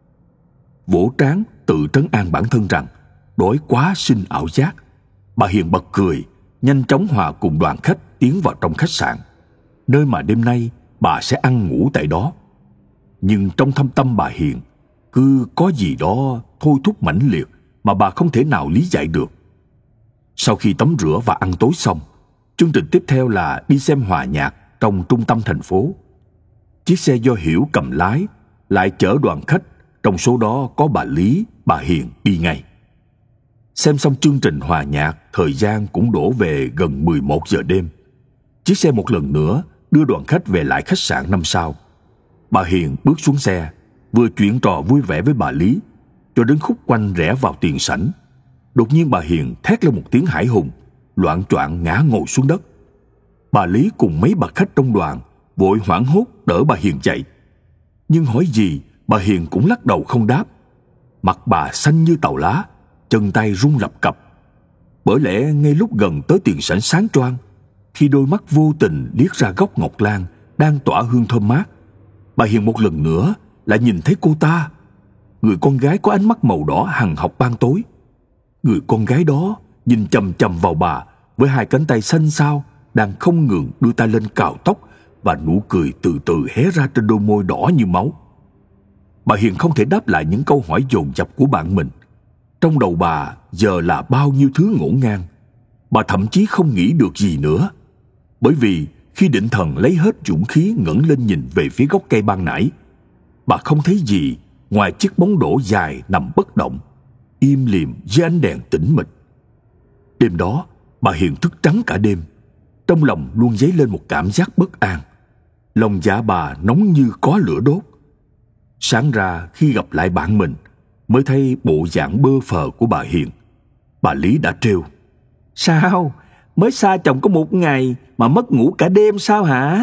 Vỗ trán tự trấn an bản thân rằng đói quá sinh ảo giác, bà Hiền bật cười, nhanh chóng hòa cùng đoàn khách tiến vào trong khách sạn, nơi mà đêm nay bà sẽ ăn ngủ tại đó. Nhưng trong thâm tâm bà Hiền cứ có gì đó thôi thúc mãnh liệt mà bà không thể nào lý giải được. Sau khi tắm rửa và ăn tối xong, chương trình tiếp theo là đi xem hòa nhạc trong trung tâm thành phố. Chiếc xe do Hiểu cầm lái lại chở đoàn khách, trong số đó có bà Lý, bà Hiền đi ngay. Xem xong chương trình hòa nhạc, thời gian cũng đổ về gần 11 giờ đêm. Chiếc xe một lần nữa đưa đoàn khách về lại khách sạn 5 sao. Bà Hiền bước xuống xe, vừa chuyện trò vui vẻ với bà Lý, cho đến khúc quanh rẽ vào tiền sảnh. Đột nhiên bà Hiền thét lên một tiếng hãi hùng, loạng choạng ngã ngồi xuống đất. Bà Lý cùng mấy bà khách trong đoàn vội hoảng hốt đỡ bà Hiền dậy. Nhưng hỏi gì, bà Hiền cũng lắc đầu không đáp. Mặt bà xanh như tàu lá, chân tay run lập cập. Bởi lẽ ngay lúc gần tới tiền sảnh sáng choang, khi đôi mắt vô tình liếc ra góc ngọc lan đang tỏa hương thơm mát, bà Hiền một lần nữa lại nhìn thấy cô ta, người con gái có ánh mắt màu đỏ hằn học ban tối. Người con gái đó nhìn chằm chằm vào bà với hai cánh tay xanh xao đang không ngừng đưa tay lên cào tóc, và nụ cười từ từ hé ra trên đôi môi đỏ như máu. Bà Hiền không thể đáp lại những câu hỏi dồn dập của bạn mình. Trong đầu bà giờ là bao nhiêu thứ ngổn ngang. Bà thậm chí không nghĩ được gì nữa. Bởi vì khi định thần lấy hết dũng khí ngẩng lên nhìn về phía gốc cây ban nãy, bà không thấy gì ngoài chiếc bóng đổ dài nằm bất động, im lìm dưới ánh đèn tĩnh mịch. Đêm đó, bà Hiền thức trắng cả đêm. Trong lòng luôn dấy lên một cảm giác bất an. Lòng dạ bà nóng như có lửa đốt. Sáng ra khi gặp lại bạn mình, mới thấy bộ dạng bơ phờ của bà Hiền. Bà Lý đã trêu: Sao? Mới xa chồng có một ngày mà mất ngủ cả đêm sao hả?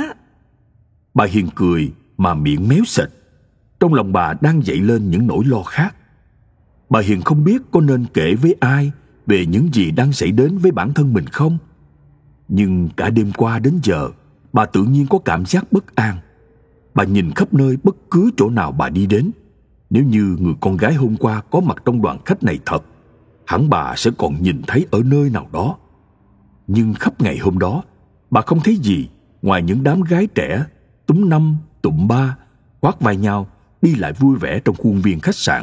Bà Hiền cười mà miệng méo sệt. Trong lòng bà đang dậy lên những nỗi lo khác. Bà Hiền không biết có nên kể với ai về những gì đang xảy đến với bản thân mình không. Nhưng cả đêm qua đến giờ, bà tự nhiên có cảm giác bất an. Bà nhìn khắp nơi bất cứ chỗ nào bà đi đến. Nếu như người con gái hôm qua có mặt trong đoàn khách này thật, hẳn bà sẽ còn nhìn thấy ở nơi nào đó. Nhưng khắp ngày hôm đó, bà không thấy gì ngoài những đám gái trẻ túm năm, tụm ba, khoác vai nhau, đi lại vui vẻ trong khuôn viên khách sạn.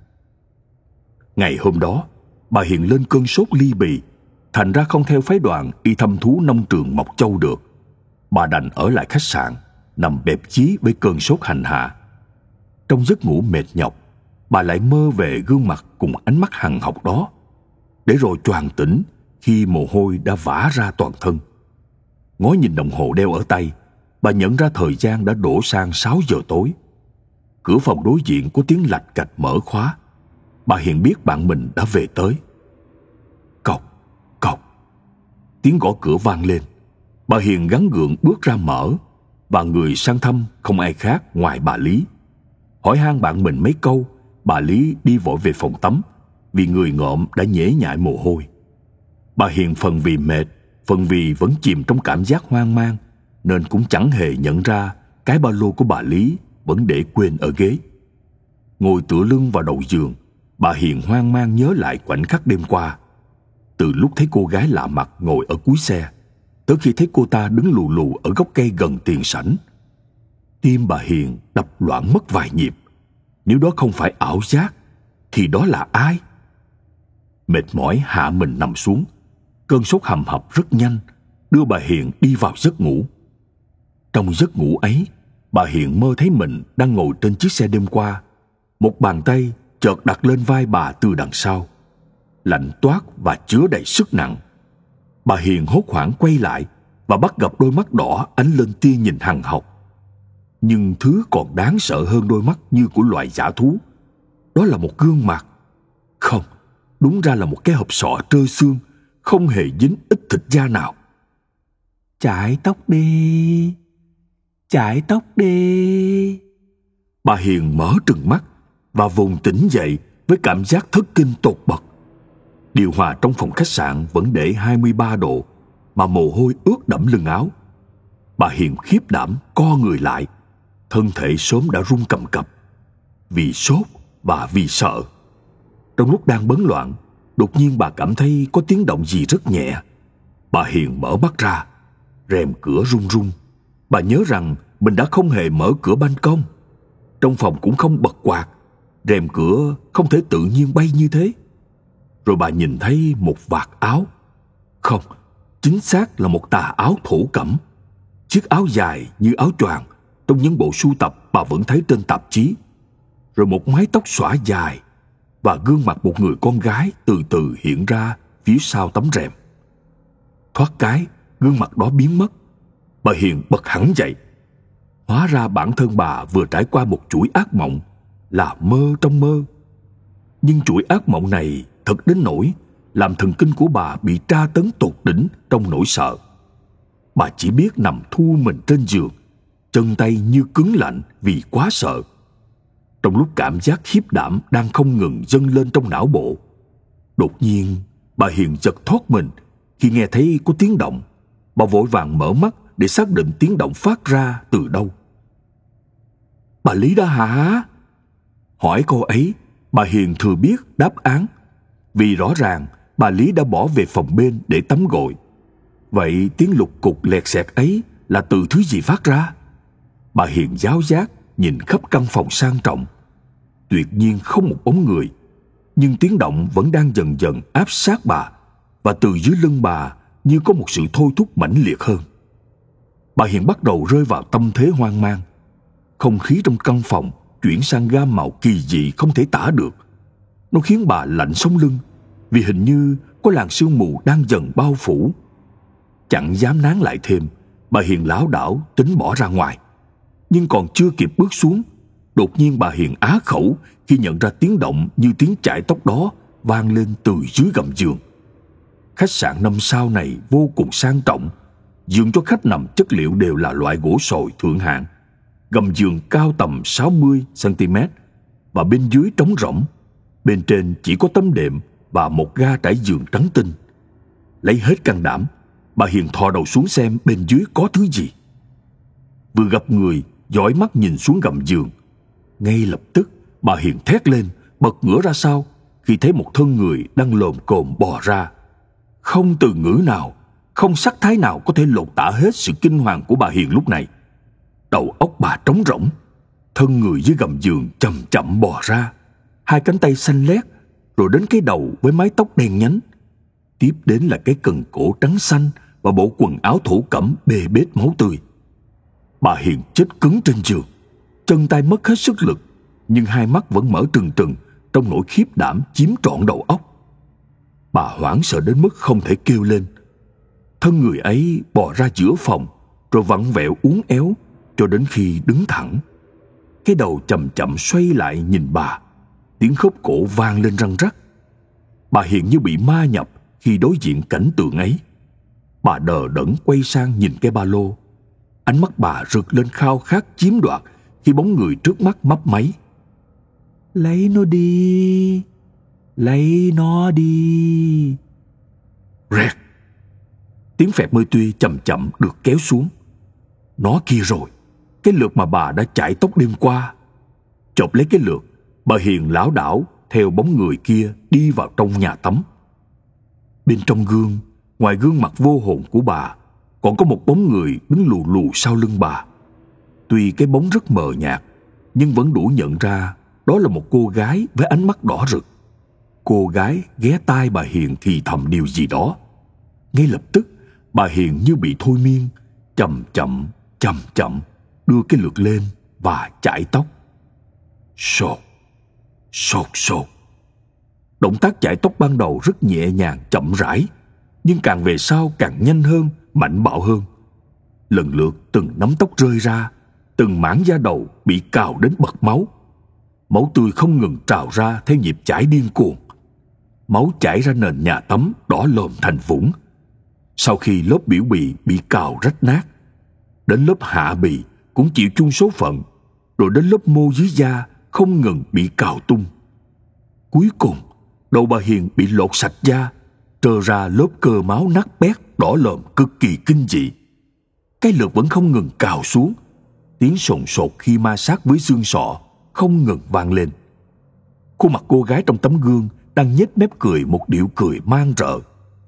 Ngày hôm đó, bà Hiền lên cơn sốt ly bì, thành ra không theo phái đoàn đi thăm thú nông trường Mộc Châu được. Bà đành ở lại khách sạn, nằm bẹp chí với cơn sốt hành hạ. Trong giấc ngủ mệt nhọc, bà lại mơ về gương mặt cùng ánh mắt hằn học đó, để rồi choàng tỉnh khi mồ hôi đã vã ra toàn thân. Ngó nhìn đồng hồ đeo ở tay, bà nhận ra thời gian đã đổ sang 6 giờ tối. Cửa phòng đối diện có tiếng lạch cạch mở khóa. Bà Hiền biết bạn mình đã về tới. Cộc, cộc. Tiếng gõ cửa vang lên. Bà Hiền gắng gượng bước ra mở, và người sang thăm không ai khác ngoài bà Lý. Hỏi han bạn mình mấy câu, bà Lý đi vội về phòng tắm, vì người ngợm đã nhễ nhại mồ hôi. Bà Hiền phần vì mệt, phần vì vẫn chìm trong cảm giác hoang mang, nên cũng chẳng hề nhận ra cái ba lô của bà Lý vẫn để quên ở ghế. Ngồi tựa lưng vào đầu giường, bà Hiền hoang mang nhớ lại khoảnh khắc đêm qua. Từ lúc thấy cô gái lạ mặt ngồi ở cuối xe, tới khi thấy cô ta đứng lù lù ở gốc cây gần tiền sảnh, tim bà Hiền đập loạn mất vài nhịp. Nếu đó không phải ảo giác, thì đó là ai? Mệt mỏi hạ mình nằm xuống. Cơn sốt hầm hập rất nhanh đưa bà Hiền đi vào giấc ngủ. Trong giấc ngủ ấy, bà Hiền mơ thấy mình đang ngồi trên chiếc xe đêm qua. Một bàn tay chợt đặt lên vai bà từ đằng sau, lạnh toát và chứa đầy sức nặng. Bà Hiền hốt hoảng quay lại và bắt gặp đôi mắt đỏ ánh lên tia nhìn hằn học. Nhưng thứ còn đáng sợ hơn đôi mắt như của loài dã thú đó là một gương mặt. Không, đúng ra là một cái hộp sọ trơ xương, không hề dính ít thịt da nào. Chải tóc đi, chải tóc đi. Bà Hiền mở trừng mắt và vùng tỉnh dậy với cảm giác thất kinh tột bật. Điều hòa trong phòng khách sạn vẫn để 23 độ, mà mồ hôi ướt đẫm lưng áo. Bà Hiền khiếp đảm co người lại, thân thể sớm đã run cầm cập vì sốt và vì sợ. Trong lúc đang bấn loạn, đột nhiên bà cảm thấy có tiếng động gì rất nhẹ. Bà Hiền mở mắt ra, rèm cửa rung rung. Bà nhớ rằng mình đã không hề mở cửa ban công. Trong phòng cũng không bật quạt, rèm cửa không thể tự nhiên bay như thế. Rồi bà nhìn thấy một vạt áo. Không, chính xác là một tà áo thổ cẩm. Chiếc áo dài như áo choàng trong những bộ sưu tập bà vẫn thấy trên tạp chí. Rồi một mái tóc xõa dài và gương mặt một người con gái từ từ hiện ra phía sau tấm rèm. Thoát cái, gương mặt đó biến mất. Bà Hiền bật hẳn dậy. Hóa ra bản thân bà vừa trải qua một chuỗi ác mộng, là mơ trong mơ. Nhưng chuỗi ác mộng này thật đến nỗi làm thần kinh của bà bị tra tấn tột đỉnh trong nỗi sợ. Bà chỉ biết nằm thu mình trên giường, chân tay như cứng lạnh vì quá sợ. Trong lúc cảm giác khiếp đảm đang không ngừng dâng lên trong não bộ, đột nhiên bà Hiền giật thoát mình khi nghe thấy có tiếng động. Bà vội vàng mở mắt để xác định tiếng động phát ra từ đâu. Bà Lý đó hả? Hỏi cô ấy, bà Hiền thừa biết đáp án, vì rõ ràng bà Lý đã bỏ về phòng bên để tắm gội. Vậy tiếng lục cục lẹt xẹt ấy là từ thứ gì phát ra? Bà Hiền giáo giác nhìn khắp căn phòng sang trọng. Tuyệt nhiên không một bóng người, nhưng tiếng động vẫn đang dần dần áp sát bà, và từ dưới lưng bà như có một sự thôi thúc mãnh liệt hơn. Bà Hiền bắt đầu rơi vào tâm thế hoang mang. Không khí trong căn phòng chuyển sang gam màu kỳ dị không thể tả được. Nó khiến bà lạnh sống lưng, vì hình như có làn sương mù đang dần bao phủ. Chẳng dám nán lại thêm, bà Hiền lảo đảo tính bỏ ra ngoài. Nhưng còn chưa kịp bước xuống, đột nhiên bà Hiền á khẩu khi nhận ra tiếng động như tiếng chải tóc đó vang lên từ dưới gầm giường. Khách sạn 5 sao này vô cùng sang trọng. Giường cho khách nằm chất liệu đều là loại gỗ sồi thượng hạng. Gầm giường cao tầm 60 cm và bên dưới trống rỗng. Bên trên chỉ có tấm đệm và một ga trải giường trắng tinh. Lấy hết can đảm, bà Hiền thò đầu xuống xem bên dưới có thứ gì. Vừa gặp người, dõi mắt nhìn xuống gầm giường. Ngay lập tức bà Hiền thét lên, bật ngửa ra sau khi thấy một thân người đang lồm cồm bò ra. Không từ ngữ nào, không sắc thái nào có thể lột tả hết sự kinh hoàng của bà Hiền lúc này. Đầu óc bà trống rỗng. Thân người dưới gầm giường chậm chậm bò ra, hai cánh tay xanh lét, rồi đến cái đầu với mái tóc đen nhánh. Tiếp đến là cái cần cổ trắng xanh và bộ quần áo thổ cẩm bê bết máu tươi. Bà Hiền chết cứng trên giường, chân tay mất hết sức lực, nhưng hai mắt vẫn mở trừng trừng trong nỗi khiếp đảm chiếm trọn đầu óc. Bà hoảng sợ đến mức không thể kêu lên. Thân người ấy bò ra giữa phòng, rồi vặn vẹo uốn éo cho đến khi đứng thẳng. Cái đầu chậm chậm xoay lại nhìn bà, tiếng khớp cổ vang lên răng rắc. Bà Hiền như bị ma nhập khi đối diện cảnh tượng ấy. Bà đờ đẫn quay sang nhìn cái ba lô. Ánh mắt bà rực lên khao khát chiếm đoạt khi bóng người trước mắt mấp máy. Lấy nó đi, lấy nó đi. Rẹt. Tiếng phẹt mơi tươi chậm chậm được kéo xuống. Nó kia rồi, cái lượt mà bà đã chải tóc đêm qua. Chộp lấy cái lượt, bà Hiền lảo đảo theo bóng người kia đi vào trong nhà tắm. Bên trong gương, ngoài gương mặt vô hồn của bà, còn có một bóng người đứng lù lù sau lưng bà. Tuy cái bóng rất mờ nhạt, nhưng vẫn đủ nhận ra đó là một cô gái với ánh mắt đỏ rực. Cô gái ghé tai bà Hiền thì thầm điều gì đó. Ngay lập tức, bà Hiền như bị thôi miên, chậm chậm đưa cái lược lên và chải tóc. Sột. Động tác chải tóc ban đầu rất nhẹ nhàng, chậm rãi, nhưng càng về sau càng nhanh hơn, mạnh bạo hơn. Lần lượt từng nắm tóc rơi ra, từng mảng da đầu bị cào đến bật máu. Máu tươi không ngừng trào ra theo nhịp chảy điên cuồng. Máu chảy ra nền nhà tắm đỏ lòm thành vũng. Sau khi lớp biểu bì bị cào rách nát, đến lớp hạ bì cũng chịu chung số phận, rồi đến lớp mô dưới da không ngừng bị cào tung. Cuối cùng, đầu bà Hiền bị lột sạch da, trơ ra lớp cơ máu nát bét đỏ lòm cực kỳ kinh dị. Cái lược vẫn không ngừng cào xuống, tiếng sồn sột khi ma sát với xương sọ không ngừng vang lên. Khuôn mặt cô gái trong tấm gương đang nhếch mép cười một điệu cười man rợ.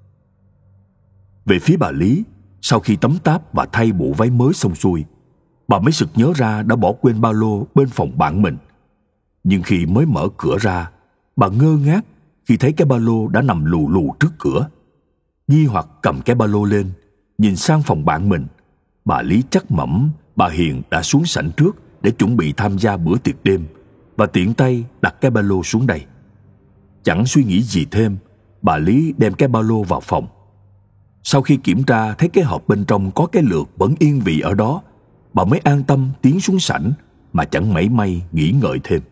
Về phía bà Lý, sau khi tắm táp và thay bộ váy mới xong xuôi, bà mới sực nhớ ra đã bỏ quên ba lô bên phòng bạn mình. Nhưng khi mới mở cửa ra, bà ngơ ngác khi thấy cái ba lô đã nằm lù lù trước cửa. Nghi hoặc cầm cái ba lô lên, nhìn sang phòng bạn mình. Bà Lý chắc mẩm bà Hiền đã xuống sảnh trước để chuẩn bị tham gia bữa tiệc đêm, và tiện tay đặt cái ba lô xuống đây. Chẳng suy nghĩ gì thêm, bà Lý đem cái ba lô vào phòng. Sau khi kiểm tra thấy cái hộp bên trong có cái lược vẫn yên vị ở đó, bà mới an tâm tiến xuống sảnh mà chẳng mảy may nghĩ ngợi thêm.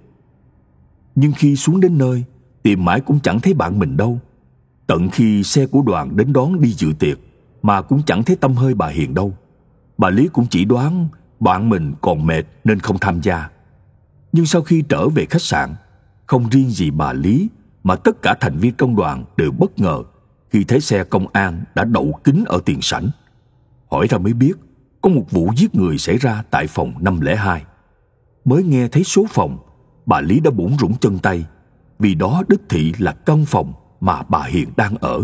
Nhưng khi xuống đến nơi, tìm mãi cũng chẳng thấy bạn mình đâu. Tận khi xe của đoàn đến đón đi dự tiệc mà cũng chẳng thấy tăm hơi bà Hiền đâu. Bà Lý cũng chỉ đoán bạn mình còn mệt nên không tham gia. Nhưng sau khi trở về khách sạn, không riêng gì bà Lý mà tất cả thành viên trong đoàn đều bất ngờ khi thấy xe công an đã đậu kín ở tiền sảnh. Hỏi ra mới biết có một vụ giết người xảy ra tại phòng 502. Mới nghe thấy số phòng, bà Lý đã bủn rủn chân tay, vì đó đích thị là căn phòng mà bà Hiền đang ở.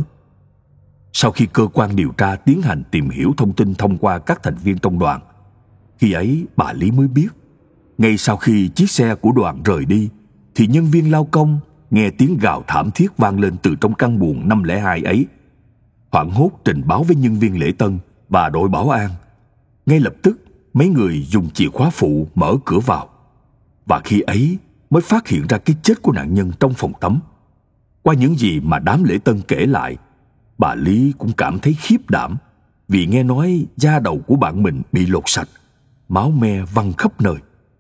Sau khi cơ quan điều tra tiến hành tìm hiểu thông tin thông qua các thành viên trong đoàn, khi ấy bà Lý mới biết, ngay sau khi chiếc xe của đoàn rời đi, thì nhân viên lao công nghe tiếng gào thảm thiết vang lên từ trong căn buồng 502 ấy. Hoảng hốt trình báo với nhân viên lễ tân và đội bảo an. Ngay lập tức, mấy người dùng chìa khóa phụ mở cửa vào. Và khi ấy mới phát hiện ra cái chết của nạn nhân trong phòng tắm. Qua những gì mà đám lễ tân kể lại, bà Lý cũng cảm thấy khiếp đảm, vì nghe nói da đầu của bạn mình bị lột sạch, máu me văng khắp nơi.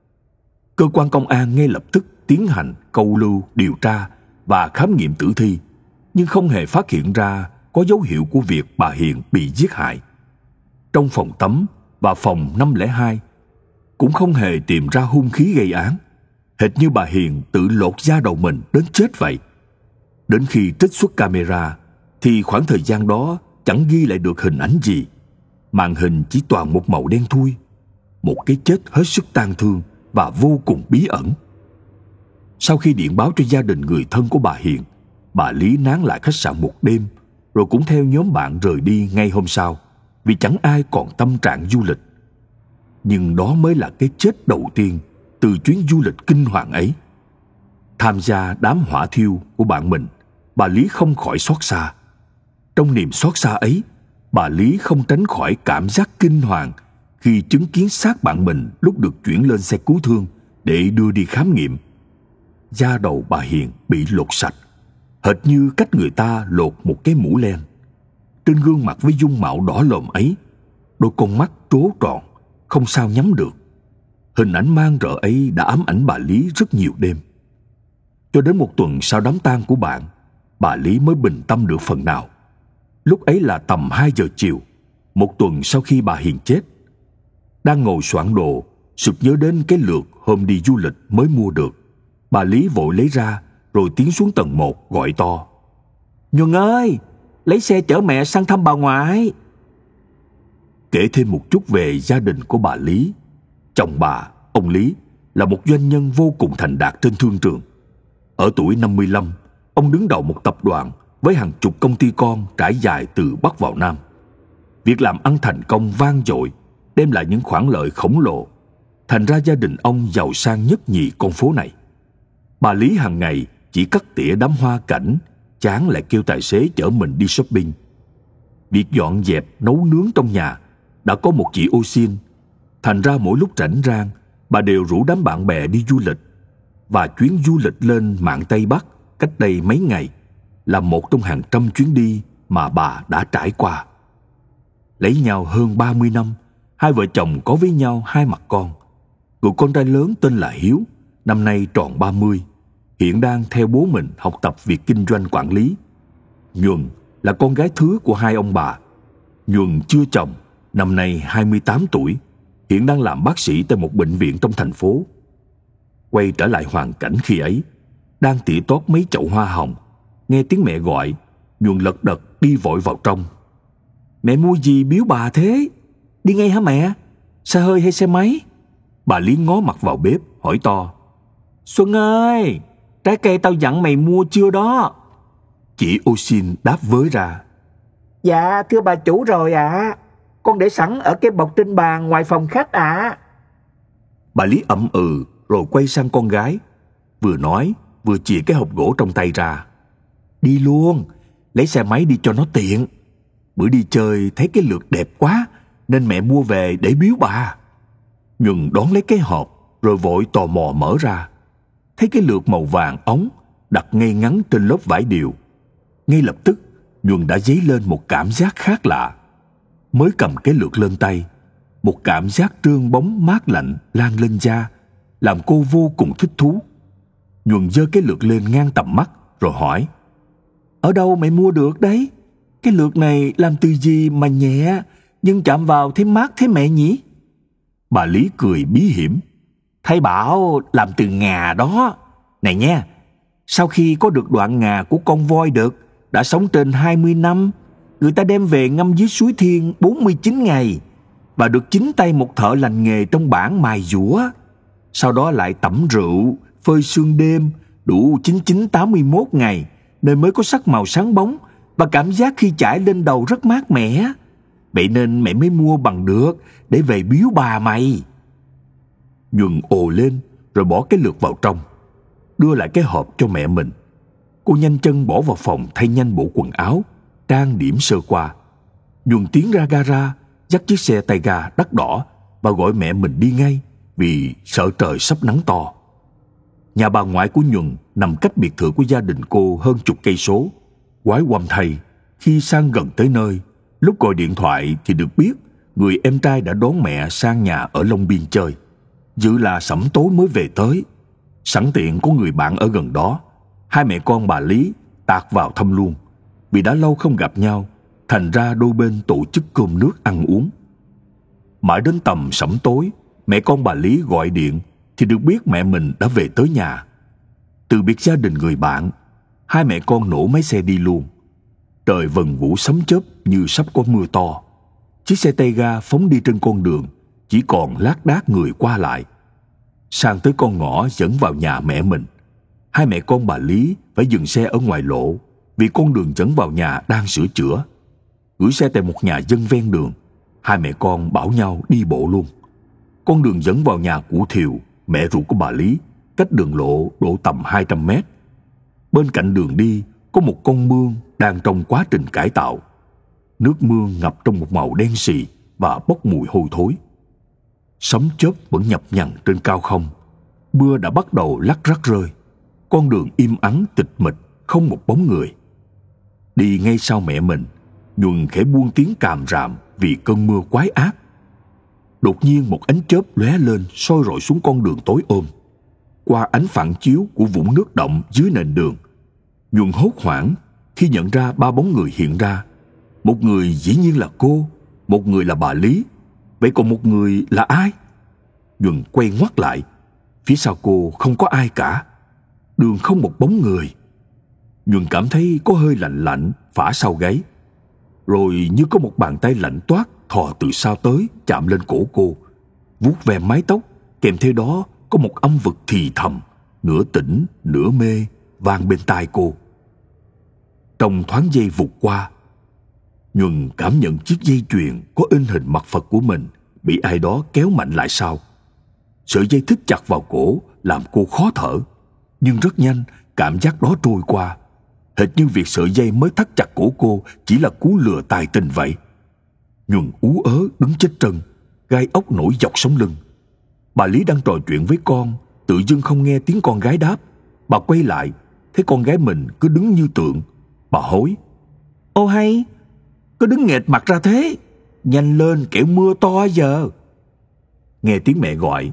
Cơ quan công an ngay lập tức tiến hành câu lưu điều tra và khám nghiệm tử thi, nhưng không hề phát hiện ra có dấu hiệu của việc bà Hiền bị giết hại. Trong phòng tắm và phòng 502 cũng không hề tìm ra hung khí gây án, hệt như bà Hiền tự lột da đầu mình đến chết vậy. Đến khi trích xuất camera thì khoảng thời gian đó chẳng ghi lại được hình ảnh gì. Màn hình chỉ toàn một màu đen thui. Một cái chết hết sức tang thương và vô cùng bí ẩn. Sau khi điện báo cho gia đình người thân của bà Hiền, bà Lý nán lại khách sạn một đêm, rồi cũng theo nhóm bạn rời đi ngay hôm sau, vì chẳng ai còn tâm trạng du lịch. Nhưng đó mới là cái chết đầu tiên từ chuyến du lịch kinh hoàng ấy. Tham gia đám hỏa thiêu của bạn mình, bà Lý không khỏi xót xa. Trong niềm xót xa ấy, bà Lý không tránh khỏi cảm giác kinh hoàng khi chứng kiến xác bạn mình lúc được chuyển lên xe cứu thương để đưa đi khám nghiệm. Da đầu bà Hiền bị lột sạch, hệt như cách người ta lột một cái mũ len. Trên gương mặt với dung mạo đỏ lòm ấy, đôi con mắt trố tròn, không sao nhắm được. Hình ảnh man rợ ấy đã ám ảnh bà Lý rất nhiều đêm. Cho đến một tuần sau đám tang của bạn, bà Lý mới bình tâm được phần nào. Lúc ấy là tầm 2 giờ chiều, một tuần sau khi bà Hiền chết. Đang ngồi soạn đồ, sực nhớ đến cái lược hôm đi du lịch mới mua được. Bà Lý vội lấy ra, rồi tiến xuống tầng 1 gọi to: "Nhuần ơi, lấy xe chở mẹ sang thăm bà ngoại." Kể thêm một chút về gia đình của bà Lý. Chồng bà, ông Lý, là một doanh nhân vô cùng thành đạt trên thương trường. Ở tuổi 55, ông đứng đầu một tập đoàn với hàng chục công ty con trải dài từ Bắc vào Nam. Việc làm ăn thành công vang dội, đem lại những khoản lợi khổng lồ. Thành ra gia đình ông giàu sang nhất nhì con phố này. Bà Lý hàng ngày chỉ cắt tỉa đám hoa cảnh, chán lại kêu tài xế chở mình đi shopping. Việc dọn dẹp, nấu nướng trong nhà đã có một chị ô xin. Thành ra mỗi lúc rảnh rang, bà đều rủ đám bạn bè đi du lịch. Và chuyến du lịch lên mạn Tây Bắc cách đây mấy ngày là một trong hàng trăm chuyến đi mà bà đã trải qua. Lấy nhau hơn 30 năm, hai vợ chồng có với nhau 2 mặt con. Người con trai lớn tên là Hiếu, năm nay tròn 30, hiện đang theo bố mình học tập việc kinh doanh quản lý. Nhuần là con gái thứ của hai ông bà. Nhuần chưa chồng, năm nay 28 tuổi, hiện đang làm bác sĩ tại một bệnh viện trong thành phố. Quay trở lại hoàn cảnh khi ấy, đang tỉa tót mấy chậu hoa hồng, nghe tiếng mẹ gọi, Nhuần lật đật đi vội vào trong. Mẹ mua gì biếu bà thế? Đi ngay hả mẹ? Xe hơi hay xe máy? Bà Lý ngó mặt vào bếp, hỏi to. Xuân ơi, trái cây tao dặn mày mua chưa đó? Chị Ô Xin đáp với ra. Dạ thưa bà chủ rồi ạ. Con để sẵn ở cái bọc trên bàn ngoài phòng khách ạ. Bà Lý ậm ừ rồi quay sang con gái, vừa nói vừa chìa cái hộp gỗ trong tay ra. Đi luôn, lấy xe máy đi cho nó tiện. Bữa đi chơi thấy cái lược đẹp quá nên mẹ mua về để biếu bà. Nhuần đón lấy cái hộp rồi vội tò mò mở ra. Thấy cái lược màu vàng óng đặt ngay ngắn trên lớp vải điều. Ngay lập tức Nhuần đã dấy lên một cảm giác khác lạ. Mới cầm cái lược lên tay, một cảm giác trơn bóng mát lạnh lan lên da, làm cô vô cùng thích thú. Nhuần giơ cái lược lên ngang tầm mắt rồi hỏi. Ở đâu mẹ mua được đấy? Cái lược này làm từ gì mà nhẹ, nhưng chạm vào thấy mát thế mẹ nhỉ? Bà Lý cười bí hiểm. Thầy bảo làm từ ngà đó. Này nha, sau khi có được đoạn ngà của con voi đực, đã sống trên 20 năm, người ta đem về ngâm dưới suối Thiên 49 ngày và được chính tay một thợ lành nghề trong bản mài dũa. Sau đó lại tẩm rượu, phơi sương đêm, đủ 81 ngày nên mới có sắc màu sáng bóng và cảm giác khi chải lên đầu rất mát mẻ. Vậy nên mẹ mới mua bằng được để về biếu bà mày. Nhuần ồ lên rồi bỏ cái lược vào trong, đưa lại cái hộp cho mẹ mình. Cô nhanh chân bỏ vào phòng thay nhanh bộ quần áo, trang điểm sơ qua. Nhuần tiến ra gara, dắt chiếc xe tay ga đắt đỏ và gọi mẹ mình đi ngay vì sợ trời sắp nắng to. Nhà bà ngoại của Nhuần nằm cách biệt thự của gia đình cô hơn chục cây số. Quái quăm thay, khi sang gần tới nơi, lúc gọi điện thoại thì được biết người em trai đã đón mẹ sang nhà ở Long Biên chơi. Dự là sẩm tối mới về tới. Sẵn tiện có người bạn ở gần đó, hai mẹ con bà Lý tạt vào thăm luôn. Vì đã lâu không gặp nhau, thành ra đôi bên tổ chức cơm nước ăn uống. Mãi đến tầm sẩm tối, mẹ con bà Lý gọi điện thì được biết mẹ mình đã về tới nhà. Từ biệt gia đình người bạn, hai mẹ con nổ máy xe đi luôn. Trời vần vũ sấm chớp như sắp có mưa to. Chiếc xe tay ga phóng đi trên con đường, chỉ còn lác đác người qua lại. Sang tới con ngõ dẫn vào nhà mẹ mình, hai mẹ con bà Lý phải dừng xe ở ngoài lộ vì con đường dẫn vào nhà đang sửa chữa. Gửi xe tại một nhà dân ven đường, hai mẹ con bảo nhau đi bộ luôn. Con đường dẫn vào nhà của Thiều, mẹ ruột của bà Lý, cách đường lộ độ tầm 200 mét. Bên cạnh đường đi có một con mương đang trong quá trình cải tạo. Nước mương ngập trong một màu đen xì và bốc mùi hôi thối. Sấm chớp vẫn nhập nhằn trên cao không. Mưa đã bắt đầu lắc rắc rơi. Con đường im ắng tịch mịch, không một bóng người. Đi ngay sau mẹ mình, Nhuần khẽ buông tiếng càm ràm vì cơn mưa quái ác. Đột nhiên một ánh chớp lóe lên soi rọi xuống con đường tối ôm. Qua ánh phản chiếu của vũng nước động dưới nền đường, Nhuần hốt hoảng khi nhận ra ba bóng người hiện ra. Một người dĩ nhiên là cô, một người là bà Lý. Vậy còn một người là ai? Nhuần quay ngoắt lại. Phía sau cô không có ai cả. Đường không một bóng người. Nhuần cảm thấy có hơi lạnh lạnh phả sau gáy. Rồi như có một bàn tay lạnh toát thò từ sau tới chạm lên cổ cô, vuốt ve mái tóc, kèm theo đó có một âm vực thì thầm, nửa tỉnh nửa mê vang bên tai cô. Trong thoáng giây vụt qua, Nhuần cảm nhận chiếc dây chuyền có in hình mặt Phật của mình bị ai đó kéo mạnh lại sau. Sợi dây thít chặt vào cổ làm cô khó thở, nhưng rất nhanh cảm giác đó trôi qua, hệt như việc sợi dây mới thắt chặt cổ cô chỉ là cú lừa tài tình vậy. Nhuần ú ớ đứng chết trân, gai ốc nổi dọc sống lưng. Bà Lý đang trò chuyện với con, tự dưng không nghe tiếng con gái đáp. Bà quay lại, thấy con gái mình cứ đứng như tượng. Bà hối: Ô hay, cứ đứng nghệt mặt ra thế, nhanh lên kẻo mưa to giờ. Nghe tiếng mẹ gọi,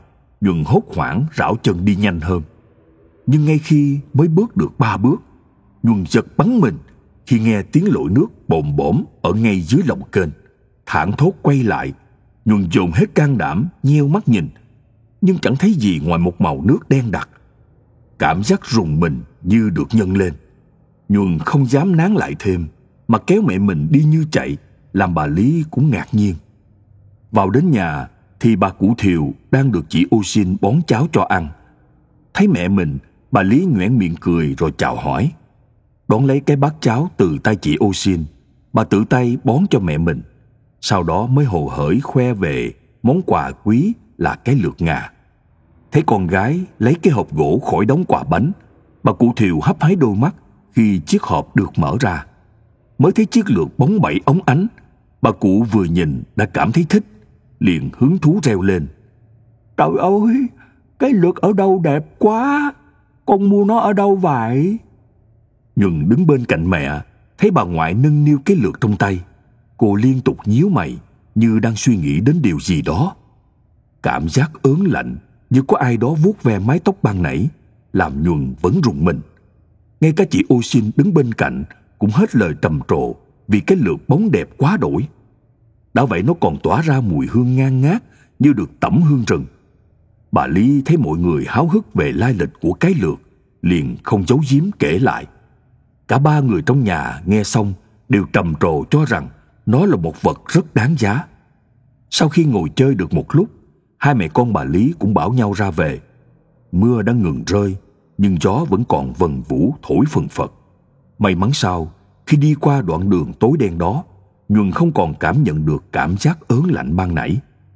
Nhuần hốt hoảng rảo chân đi nhanh hơn. Nhưng ngay khi mới bước được 3 bước, Nhuần giật bắn mình khi nghe tiếng lội nước bồm bổm ở ngay dưới lòng kênh. Thảng thốt quay lại, Nhuần dồn hết can đảm nheo mắt nhìn, nhưng chẳng thấy gì ngoài một màu nước đen đặc. Cảm giác rùng mình như được nhân lên. Nhuần không dám nán lại thêm, mà kéo mẹ mình đi như chạy, làm bà Lý cũng ngạc nhiên. Vào đến nhà thì bà cụ Thiều đang được chị Ô Xin bón cháo cho ăn. Thấy mẹ mình, bà Lý nhoẻn miệng cười rồi chào hỏi. Đón lấy cái bát cháo từ tay chị Ô Xin, bà tự tay bón cho mẹ mình. Sau đó mới hồ hởi khoe về món quà quý là cái lược ngà. Thấy con gái lấy cái hộp gỗ khỏi đống quà bánh, bà cụ Thiều hấp háy đôi mắt khi chiếc hộp được mở ra. Mới thấy chiếc lược bóng bẩy óng ánh, bà cụ vừa nhìn đã cảm thấy thích, liền hứng thú reo lên. Trời ơi, cái lược ở đâu đẹp quá, con mua nó ở đâu vậy? Nhuần đứng bên cạnh mẹ, thấy bà ngoại nâng niu cái lược trong tay. Cô liên tục nhíu mày như đang suy nghĩ đến điều gì đó. Cảm giác ớn lạnh như có ai đó vuốt ve mái tóc ban nãy làm Nhuần vẫn rùng mình. Ngay cả chị Ô Xin đứng bên cạnh cũng hết lời trầm trồ vì cái lược bóng đẹp quá đổi. Đã vậy nó còn tỏa ra mùi hương ngang ngát như được tẩm hương rừng. Bà Lý thấy mọi người háo hức về lai lịch của cái lược, liền không giấu giếm kể lại. Cả 3 người trong nhà nghe xong đều trầm trồ cho rằng nó là một vật rất đáng giá. Sau khi ngồi chơi được một lúc, hai mẹ con bà Lý cũng bảo nhau ra về. Mưa đã ngừng rơi, nhưng gió vẫn còn vần vũ thổi phần phật. May mắn sao, khi đi qua đoạn đường tối đen đó, Nhuần không còn cảm nhận được cảm giác ớn lạnh ban nãy.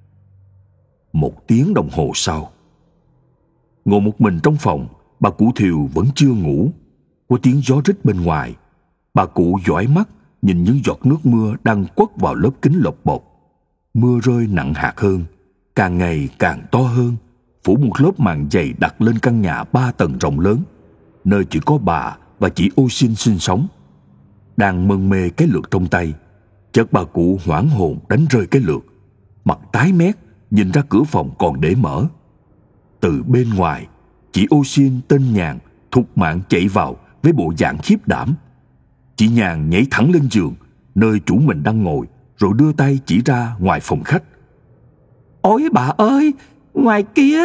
1 tiếng đồng hồ sau, ngồi một mình trong phòng, bà cụ Thiều vẫn chưa ngủ. Có tiếng gió rít bên ngoài. Bà cụ dõi mắt nhìn những giọt nước mưa đang quất vào lớp kính lộc bột. Mưa rơi nặng hạt hơn, càng ngày càng to hơn, phủ một lớp màn dày đặt lên căn nhà 3 tầng rộng lớn, nơi chỉ có bà và chị Ô Xin sinh sống. Đang mân mê cái lược trong tay, chợt bà cụ hoảng hồn đánh rơi cái lược. Mặt tái mét nhìn ra cửa phòng còn để mở. Từ bên ngoài, chị Ô Xin tên Nhàn thục mạng chạy vào với bộ dạng khiếp đảm. Chị Nhàn nhảy thẳng lên giường nơi chủ mình đang ngồi, rồi đưa tay chỉ ra ngoài phòng khách. Ôi bà ơi, ngoài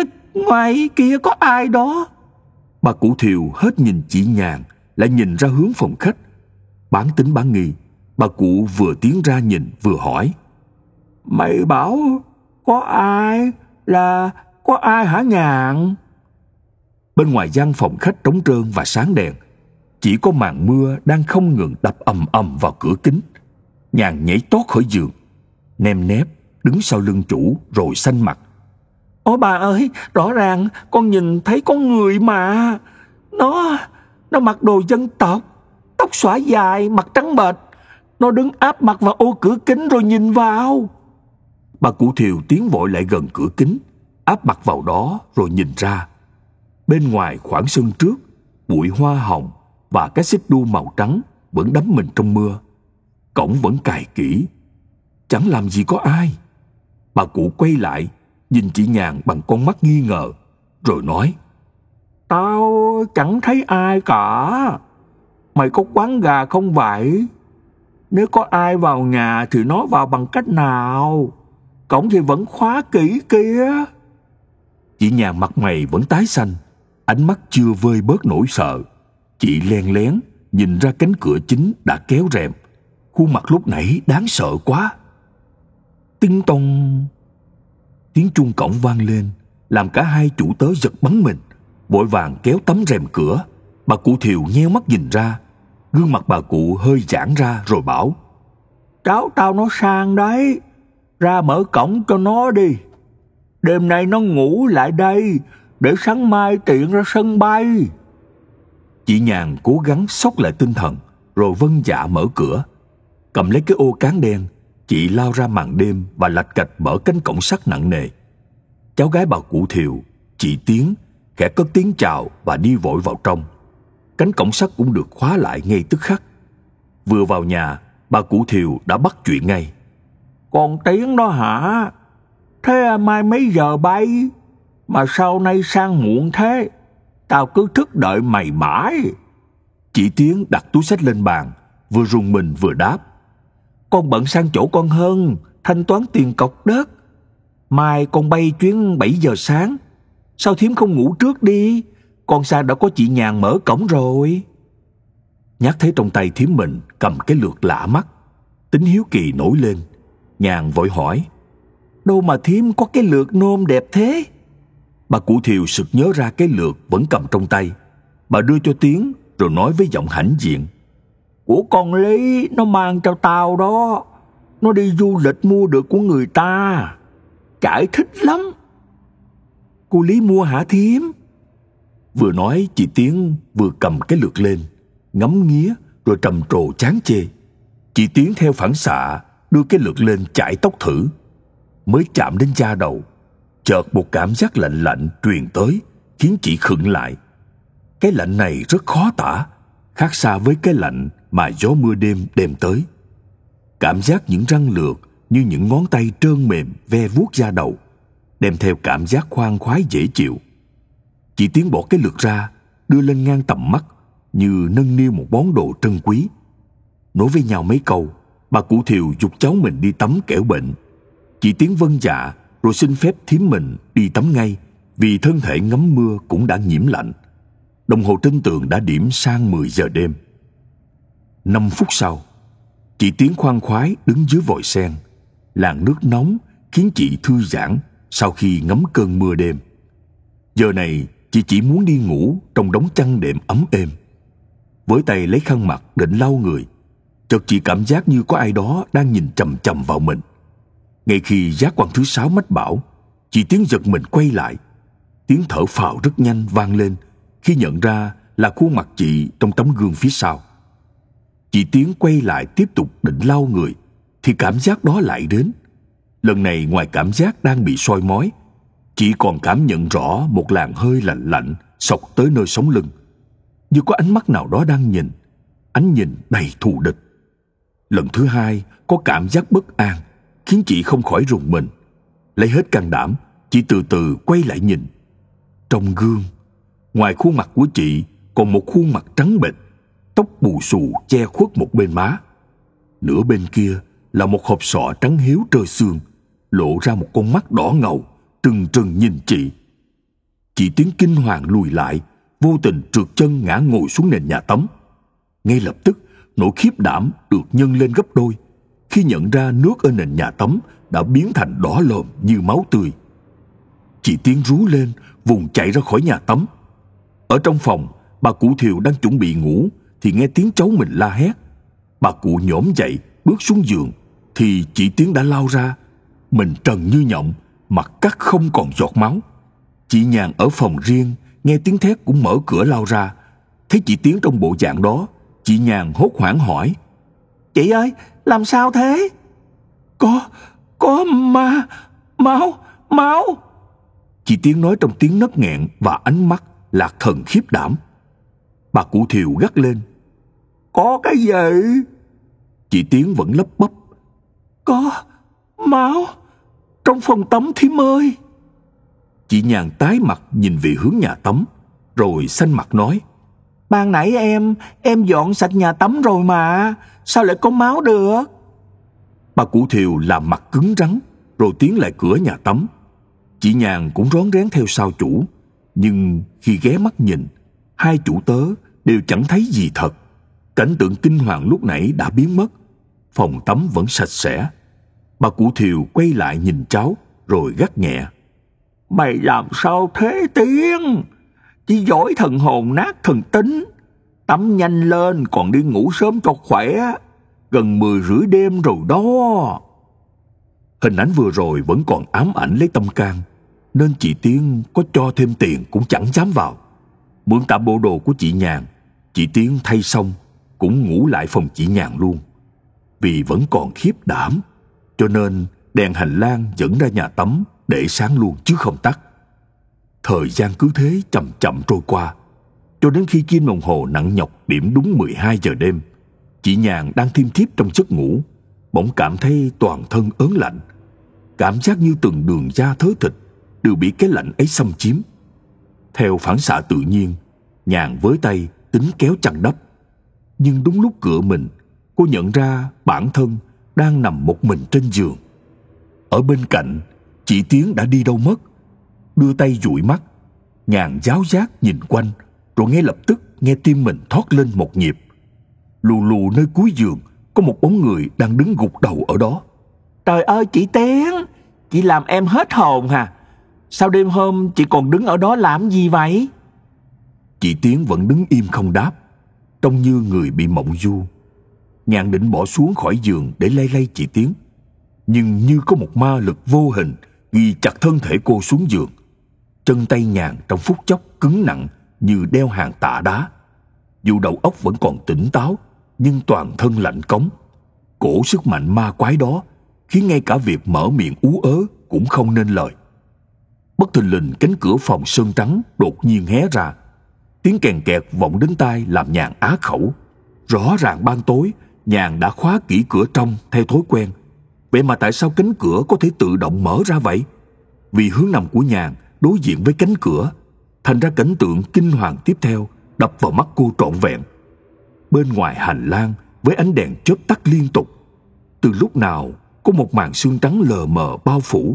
kia có ai đó? Bà cụ Thiều hết nhìn chị Nhàn lại nhìn ra hướng phòng khách. Bán tính bán nghi, bà cụ vừa tiến ra nhìn vừa hỏi. Mày bảo có ai, là có ai hả Nhàn? Bên ngoài gian phòng khách trống trơn và sáng đèn, chỉ có màn mưa đang không ngừng đập ầm ầm vào cửa kính. Nhàn nhảy tót khỏi giường, nem nép đứng sau lưng chủ rồi xanh mặt. Ôi bà ơi, rõ ràng con nhìn thấy con người mà. Nó mặc đồ dân tộc, tóc xõa dài, mặt trắng bệch. Nó đứng áp mặt vào ô cửa kính rồi nhìn vào. Bà cụ Thiều tiến vội lại gần cửa kính, áp mặt vào đó rồi nhìn ra. Bên ngoài khoảng sân trước, bụi hoa hồng và cái xích đu màu trắng vẫn đắm mình trong mưa. Cổng vẫn cài kỹ, chẳng làm gì có ai. Bà cụ quay lại nhìn chị Nhàn bằng con mắt nghi ngờ, rồi nói. Tao chẳng thấy ai cả. Mày có quán gà không vậy? Nếu có ai vào nhà thì nó vào bằng cách nào? Cổng thì vẫn khóa kỹ kia. Chị Nhàn mặt mày vẫn tái xanh, ánh mắt chưa vơi bớt nỗi sợ. Chị len lén nhìn ra cánh cửa chính đã kéo rèm. Khuôn mặt lúc nãy đáng sợ quá. Tinh tông. Tiếng chuông cổng vang lên, làm cả hai chủ tớ giật bắn mình, vội vàng kéo tấm rèm cửa. Bà cụ Thiều nheo mắt nhìn ra. Gương mặt bà cụ hơi giãn ra rồi bảo. Cháu tao nó sang đấy, ra mở cổng cho nó đi. Đêm nay nó ngủ lại đây, để sáng mai tiện ra sân bay. Chị Nhàn cố gắng xốc lại tinh thần, rồi vâng dạ mở cửa. Cầm lấy cái ô cán đen, chị lao ra màn đêm và lạch cạch mở cánh cổng sắt nặng nề. Cháu gái bà cụ Thiều, chị Tiến, khẽ cất tiếng chào và đi vội vào trong. Cánh cổng sắt cũng được khóa lại ngay tức khắc. Vừa vào nhà, bà cụ Thiều đã bắt chuyện ngay. Con Tiến đó hả? Thế mai mấy giờ bay? Mà sao nay sang muộn thế? Tao cứ thức đợi mày mãi. Chị Tiến đặt túi xách lên bàn, vừa rùng mình vừa đáp. Con bận sang chỗ con Hân thanh toán tiền cọc đất. Mai con bay chuyến 7 giờ sáng. Sao thím không ngủ trước đi? Con sang đã có chị Nhàn mở cổng rồi. Nhắc thấy trong tay thím mình cầm cái lược lạ mắt, tính hiếu kỳ nổi lên. Nhàn vội hỏi: Đâu mà thím có cái lược nôm đẹp thế? Bà cụ Thiều sực nhớ ra cái lược vẫn cầm trong tay. Bà đưa cho Tiến rồi nói với giọng hãnh diện: Của con Lý nó mang cho tao đó. Nó đi du lịch mua được của người ta. Trải thích lắm. Cô Lý mua hả thím? Vừa nói chị Tiến vừa cầm cái lược lên, ngắm nghía rồi trầm trồ chán chê. Chị Tiến theo phản xạ đưa cái lược lên chải tóc thử. Mới chạm đến da đầu, chợt một cảm giác lạnh lạnh truyền tới, khiến chị khựng lại. Cái lạnh này rất khó tả, khác xa với cái lạnh mà gió mưa đêm đem tới. Cảm giác những răng lược như những ngón tay trơn mềm ve vuốt da đầu, đem theo cảm giác khoan khoái dễ chịu. Chị Tiến bỏ cái lược ra, đưa lên ngang tầm mắt, như nâng niu một món đồ trân quý. Nói với nhau mấy câu, bà cụ Thiều giục cháu mình đi tắm kẻo bệnh. Chị Tiến vâng dạ, rồi xin phép thím mình đi tắm ngay, vì thân thể ngắm mưa cũng đã nhiễm lạnh. Đồng hồ trên tường đã điểm sang 10 giờ đêm. 5 phút sau, chị Tiến khoan khoái đứng dưới vòi sen. Làn nước nóng khiến chị thư giãn sau khi ngắm cơn mưa đêm. Giờ này chị chỉ muốn đi ngủ trong đống chăn đệm ấm êm. Với tay lấy khăn mặt định lau người, chợt chị cảm giác như có ai đó đang nhìn chằm chằm vào mình. Ngay khi giác quan thứ 6 mách bảo, chị Tiến giật mình quay lại. Tiếng thở phào rất nhanh vang lên khi nhận ra là khuôn mặt chị trong tấm gương phía sau. Chị Tiến quay lại tiếp tục định lau người thì cảm giác đó lại đến. Lần này ngoài cảm giác đang bị soi mói, chị còn cảm nhận rõ một làn hơi lạnh lạnh xộc tới nơi sống lưng, như có ánh mắt nào đó đang nhìn, ánh nhìn đầy thù địch. Lần thứ 2 có cảm giác bất an khiến chị không khỏi rùng mình. Lấy hết can đảm, chị từ từ quay lại nhìn. Trong gương, ngoài khuôn mặt của chị còn một khuôn mặt trắng bệch, tóc bù xù che khuất một bên má. Nửa bên kia là một hộp sọ trắng hiếu trơ xương, lộ ra một con mắt đỏ ngầu trừng trừng nhìn chị. Chị Tiến kinh hoàng lùi lại, vô tình trượt chân ngã ngồi xuống nền nhà tắm. Ngay lập tức nỗi khiếp đảm được nhân lên gấp đôi khi nhận ra nước ở nền nhà tắm đã biến thành đỏ lòm như máu tươi. Chị Tiến rú lên vùng chạy ra khỏi nhà tắm. Ở trong phòng, bà cụ Thiều đang chuẩn bị ngủ thì nghe tiếng cháu mình la hét. Bà cụ nhổm dậy bước xuống giường thì chị Tiến đã lao ra, mình trần như nhộng, mặt cắt không còn giọt máu. Chị Nhàn ở phòng riêng nghe tiếng thét cũng mở cửa lao ra. Thấy chị Tiến trong bộ dạng đó, chị Nhàn hốt hoảng hỏi: Chị ơi, làm sao thế? Có máu. Chị Tiến nói trong tiếng nấc nghẹn và ánh mắt lạc thần khiếp đảm. Bà cụ Thiều gắt lên: Có cái gì? Chị Tiến vẫn lắp bắp: Có máu trong phòng tắm thím ơi. Chị Nhàn tái mặt nhìn về hướng nhà tắm, rồi xanh mặt nói: Ban nãy em dọn sạch nhà tắm rồi mà, sao lại có máu được? Bà cụ Thiều làm mặt cứng rắn, rồi tiến lại cửa nhà tắm. Chị Nhàn cũng rón rén theo sau chủ, nhưng khi ghé mắt nhìn, hai chủ tớ đều chẳng thấy gì thật. Cảnh tượng kinh hoàng lúc nãy đã biến mất, phòng tắm vẫn sạch sẽ. Bà cụ Thiều quay lại nhìn cháu, rồi gắt nhẹ: Mày làm sao thế Tiến? Chỉ giỏi thần hồn nát thần tính. Tắm nhanh lên còn đi ngủ sớm cho khỏe. Gần 10 rưỡi đêm rồi đó. Hình ảnh vừa rồi vẫn còn ám ảnh lấy tâm can, nên chị Tiến có cho thêm tiền cũng chẳng dám vào. Mượn tạm bộ đồ của chị Nhàn, chị Tiến thay xong cũng ngủ lại phòng chị Nhàn luôn. Vì vẫn còn khiếp đảm, cho nên đèn hành lang dẫn ra nhà tắm để sáng luôn chứ không tắt. Thời gian cứ thế chậm chậm trôi qua, cho đến khi kim đồng hồ nặng nhọc điểm đúng 12 giờ đêm. Chị Nhàn đang thiêm thiếp trong giấc ngủ, bỗng cảm thấy toàn thân ớn lạnh, cảm giác như từng đường da thớ thịt đều bị cái lạnh ấy xâm chiếm. Theo phản xạ tự nhiên, Nhàn với tay tính kéo chăn đắp. Nhưng đúng lúc cựa mình, cô nhận ra bản thân đang nằm một mình trên giường. Ở bên cạnh, chị Tiến đã đi đâu mất. Đưa tay dụi mắt, Nhàn giáo giác nhìn quanh, rồi ngay lập tức nghe tim mình thoát lên một nhịp. Lù lù nơi cuối giường có một bóng người đang đứng gục đầu ở đó. Trời ơi chị Tiến, chị làm em hết hồn hả? Sao đêm hôm chị còn đứng ở đó làm gì vậy? Chị Tiến vẫn đứng im không đáp, trông như người bị mộng du. Nhàn định bỏ xuống khỏi giường để lay lay chị Tiến, nhưng như có một ma lực vô hình ghi chặt thân thể cô xuống giường. Chân tay Nhàn trong phút chốc cứng nặng như đeo hàng tạ đá. Dù đầu óc vẫn còn tỉnh táo, nhưng toàn thân lạnh cống. Cổ sức mạnh ma quái đó khiến ngay cả việc mở miệng ú ớ cũng không nên lời. Bất thình lình, cánh cửa phòng sơn trắng đột nhiên hé ra. Tiếng kèn kẹt vọng đến tai làm Nhàn á khẩu. Rõ ràng ban tối Nhàn đã khóa kỹ cửa trong theo thói quen. Vậy mà tại sao cánh cửa có thể tự động mở ra vậy? Vì hướng nằm của Nhàn đối diện với cánh cửa, thành ra cảnh tượng kinh hoàng tiếp theo đập vào mắt cô trọn vẹn. Bên ngoài hành lang với ánh đèn chớp tắt liên tục, từ lúc nào có một màn sương trắng lờ mờ bao phủ.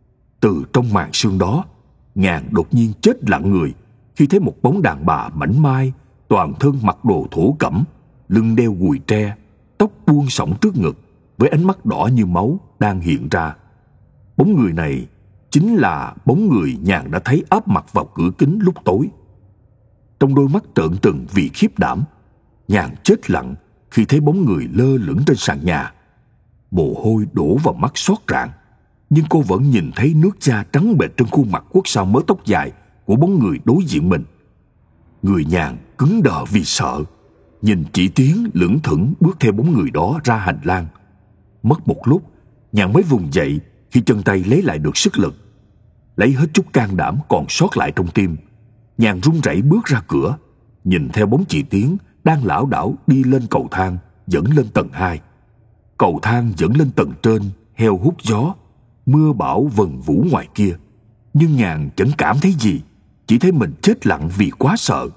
Từ trong màn sương đó, Nhàn đột nhiên chết lặng người khi thấy một bóng đàn bà mảnh mai, toàn thân mặc đồ thổ cẩm, lưng đeo gùi tre, tóc buông xõng trước ngực, với ánh mắt đỏ như máu đang hiện ra. Bóng người này chính là bóng người Nhàn đã thấy áp mặt vào cửa kính lúc tối. Trong đôi mắt trợn trừng vì khiếp đảm, Nhàn chết lặng khi thấy bóng người lơ lửng trên sàn nhà. Mồ hôi đổ vào mắt xót rạng, nhưng cô vẫn nhìn thấy nước da trắng bệch trên khuôn mặt quất sau mớ tóc dài của bóng người đối diện mình. Người Nhàn cứng đờ vì sợ, nhìn chị Tiến lững thững bước theo bóng người đó ra hành lang. Mất một lúc, Nhàn mới vùng dậy khi chân tay lấy lại được sức lực. Lấy hết chút can đảm còn sót lại trong tim, Nhàn run rẩy bước ra cửa, nhìn theo bóng chị Tiến đang lảo đảo đi lên cầu thang dẫn lên tầng 2. Cầu thang dẫn lên tầng trên heo hút gió, mưa bão vần vũ ngoài kia. Nhưng Nhàn chẳng cảm thấy gì, chỉ thấy mình chết lặng vì quá sợ.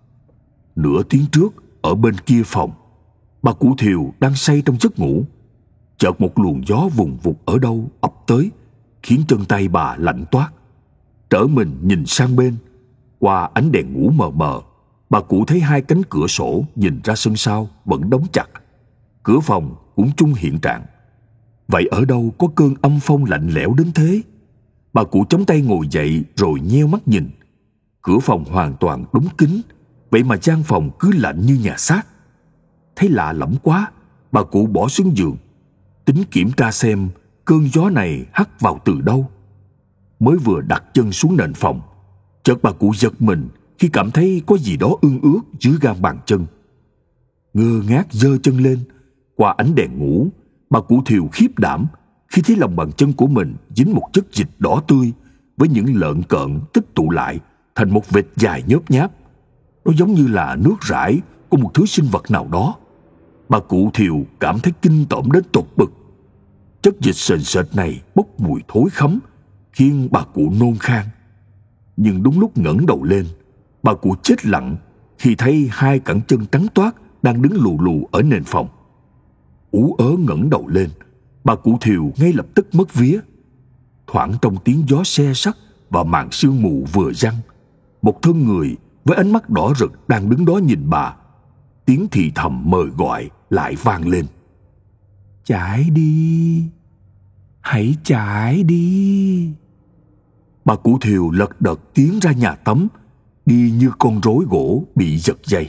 Nửa tiếng trước, ở bên kia phòng, bà cụ Thiều đang say trong giấc ngủ. Chợt một luồng gió vùng vụt ở đâu ập tới, khiến chân tay bà lạnh toát. Trở mình nhìn sang bên, qua ánh đèn ngủ mờ mờ, bà cụ thấy hai cánh cửa sổ nhìn ra sân sau vẫn đóng chặt. Cửa phòng cũng chung hiện trạng. Vậy ở đâu có cơn âm phong lạnh lẽo đến thế? Bà cụ chống tay ngồi dậy rồi nheo mắt nhìn. Cửa phòng hoàn toàn đóng kín, vậy mà gian phòng cứ lạnh như nhà xác. Thấy lạ lẫm quá, bà cụ bỏ xuống giường, tính kiểm tra xem cơn gió này hắt vào từ đâu. Mới vừa đặt chân xuống nền phòng, chợt bà cụ giật mình khi cảm thấy có gì đó ương ướt dưới gan bàn chân. Ngơ ngác giơ chân lên, qua ánh đèn ngủ, bà cụ Thiều khiếp đảm khi thấy lòng bàn chân của mình dính một chất dịch đỏ tươi với những lợn cợn tích tụ lại thành một vệt dài nhớp nháp. Nó giống như là nước rải của một thứ sinh vật nào đó. Bà cụ Thiều cảm thấy kinh tởm đến tột bực. Chất dịch sền sệt này bốc mùi thối khắm, khiến bà cụ nôn khan. Nhưng đúng lúc ngẩng đầu lên, bà cụ chết lặng khi thấy hai cẳng chân trắng toát đang đứng lù lù ở nền phòng. Ú ớ ngẩng đầu lên, bà cụ Thiều ngay lập tức mất vía. Thoảng trong tiếng gió se sắt và màn sương mù vừa giăng, một thân người với ánh mắt đỏ rực đang đứng đó nhìn bà. Tiếng thì thầm mời gọi lại vang lên. Chạy đi, hãy chạy đi. Bà cụ Thiều lật đật tiến ra nhà tắm, đi như con rối gỗ bị giật dây.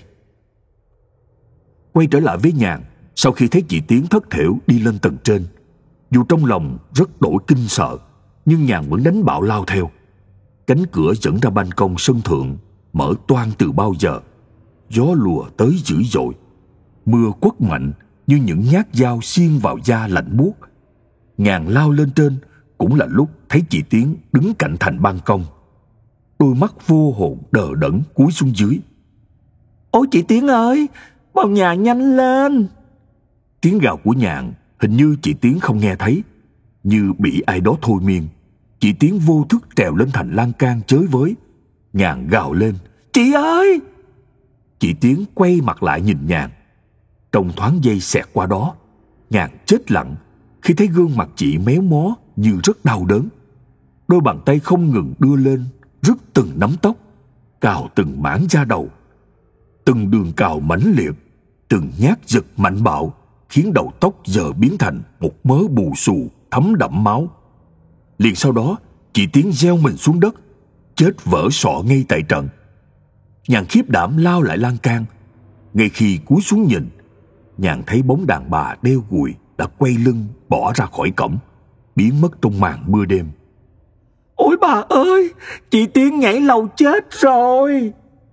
Quay trở lại với Nhàn, sau khi thấy chị Tiến thất thểu đi lên tầng trên, dù trong lòng rất đổi kinh sợ, nhưng Nhàn vẫn đánh bạo lao theo. Cánh cửa dẫn ra ban công sân thượng mở toang từ bao giờ. Gió lùa tới dữ dội, mưa quất mạnh như những nhát dao xiên vào da lạnh buốt. Nhàn lao lên trên cũng là lúc thấy chị Tiến đứng cạnh thành ban công. Đôi mắt vô hồn đờ đẫn cúi xuống dưới. Ôi chị Tiến ơi, vào nhà nhanh lên. Tiếng gào của Nhàn hình như chị Tiến không nghe thấy. Như bị ai đó thôi miên, chị Tiến vô thức trèo lên thành lan can chới với. Nhàn gào lên: "Chị ơi!" Chị Tiến quay mặt lại nhìn Nhàn. Trong thoáng giây xẹt qua đó, Nhàn chết lặng khi thấy gương mặt chị méo mó như rất đau đớn. Đôi bàn tay không ngừng đưa lên, rứt từng nắm tóc, cào từng mảng da đầu. Từng đường cào mãnh liệt, từng nhát giật mạnh bạo khiến đầu tóc giờ biến thành một mớ bù xù thấm đẫm máu. Liền sau đó, chị Tiến gieo mình xuống đất, chết vỡ sọ ngay tại trận. Nhàn khiếp đảm lao lại lan can. Ngay khi cúi xuống nhìn, Nhàn thấy bóng đàn bà đeo gùi đã quay lưng bỏ ra khỏi cổng, biến mất trong màn mưa đêm. Ôi bà ơi, chị Tiến nhảy lầu chết rồi.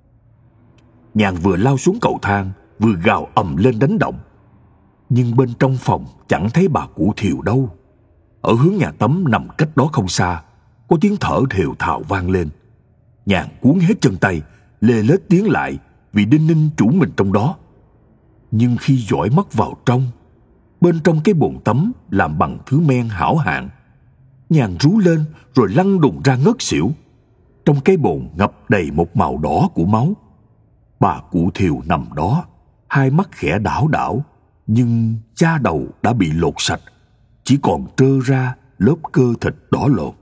Nhàn vừa lao xuống cầu thang, vừa gào ầm lên đánh động. Nhưng bên trong phòng chẳng thấy bà cụ Thiều đâu. Ở hướng nhà tắm nằm cách đó không xa, có tiếng thở thều thào vang lên. Nhàn cuốn hết chân tay, lê lết tiến lại vì đinh ninh chủ mình trong đó. Nhưng khi dõi mắt vào trong, bên trong cái bồn tắm làm bằng thứ men hảo hạng, Nhàn rú lên rồi lăn đùng ra ngất xỉu. Trong cái bồn ngập đầy một màu đỏ của máu. Bà cụ Thiều nằm đó, hai mắt khẽ đảo đảo, nhưng da đầu đã bị lột sạch, chỉ còn trơ ra lớp cơ thịt đỏ lộn.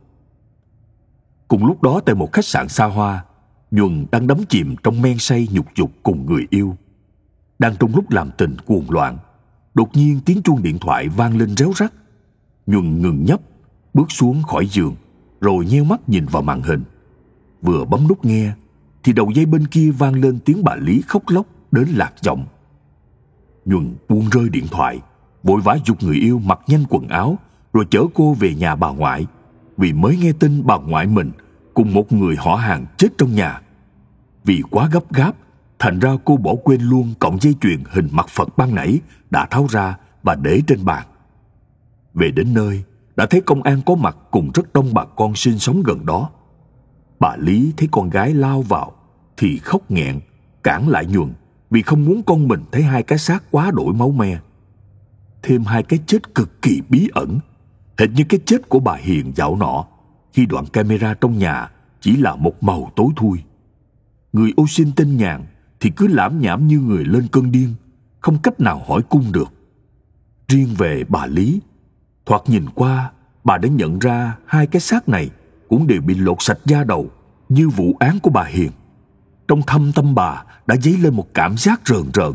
Cùng lúc đó, tại một khách sạn xa hoa, Nhuần đang đắm chìm trong men say nhục dục cùng người yêu. Đang trong lúc làm tình cuồng loạn, đột nhiên tiếng chuông điện thoại vang lên réo rắt. Nhuần ngừng nhấp, bước xuống khỏi giường, rồi nheo mắt nhìn vào màn hình. Vừa bấm nút nghe thì đầu dây bên kia vang lên tiếng bà Lý khóc lóc đến lạc giọng. Nhuần buông rơi điện thoại, vội vã giục người yêu mặc nhanh quần áo rồi chở cô về nhà bà ngoại, vì mới nghe tin bà ngoại mình cùng một người họ hàng chết trong nhà. Vì quá gấp gáp, thành ra cô bỏ quên luôn cọng dây chuyền hình mặt Phật ban nãy đã tháo ra và để trên bàn. Về đến nơi, đã thấy công an có mặt cùng rất đông bà con sinh sống gần đó. Bà Lý thấy con gái lao vào thì khóc nghẹn, cản lại Nhuần vì không muốn con mình thấy hai cái xác quá đổi máu me. Thêm hai cái chết cực kỳ bí ẩn, hệt như cái chết của bà Hiền dạo nọ, khi đoạn camera trong nhà chỉ là một màu tối thui. Người ô sin tên Nhàn thì cứ lảm nhảm như người lên cơn điên, không cách nào hỏi cung được. Riêng về bà Lý, thoạt nhìn qua, bà đã nhận ra hai cái xác này cũng đều bị lột sạch da đầu như vụ án của bà Hiền. Trong thâm tâm bà đã dấy lên một cảm giác rờn rợn.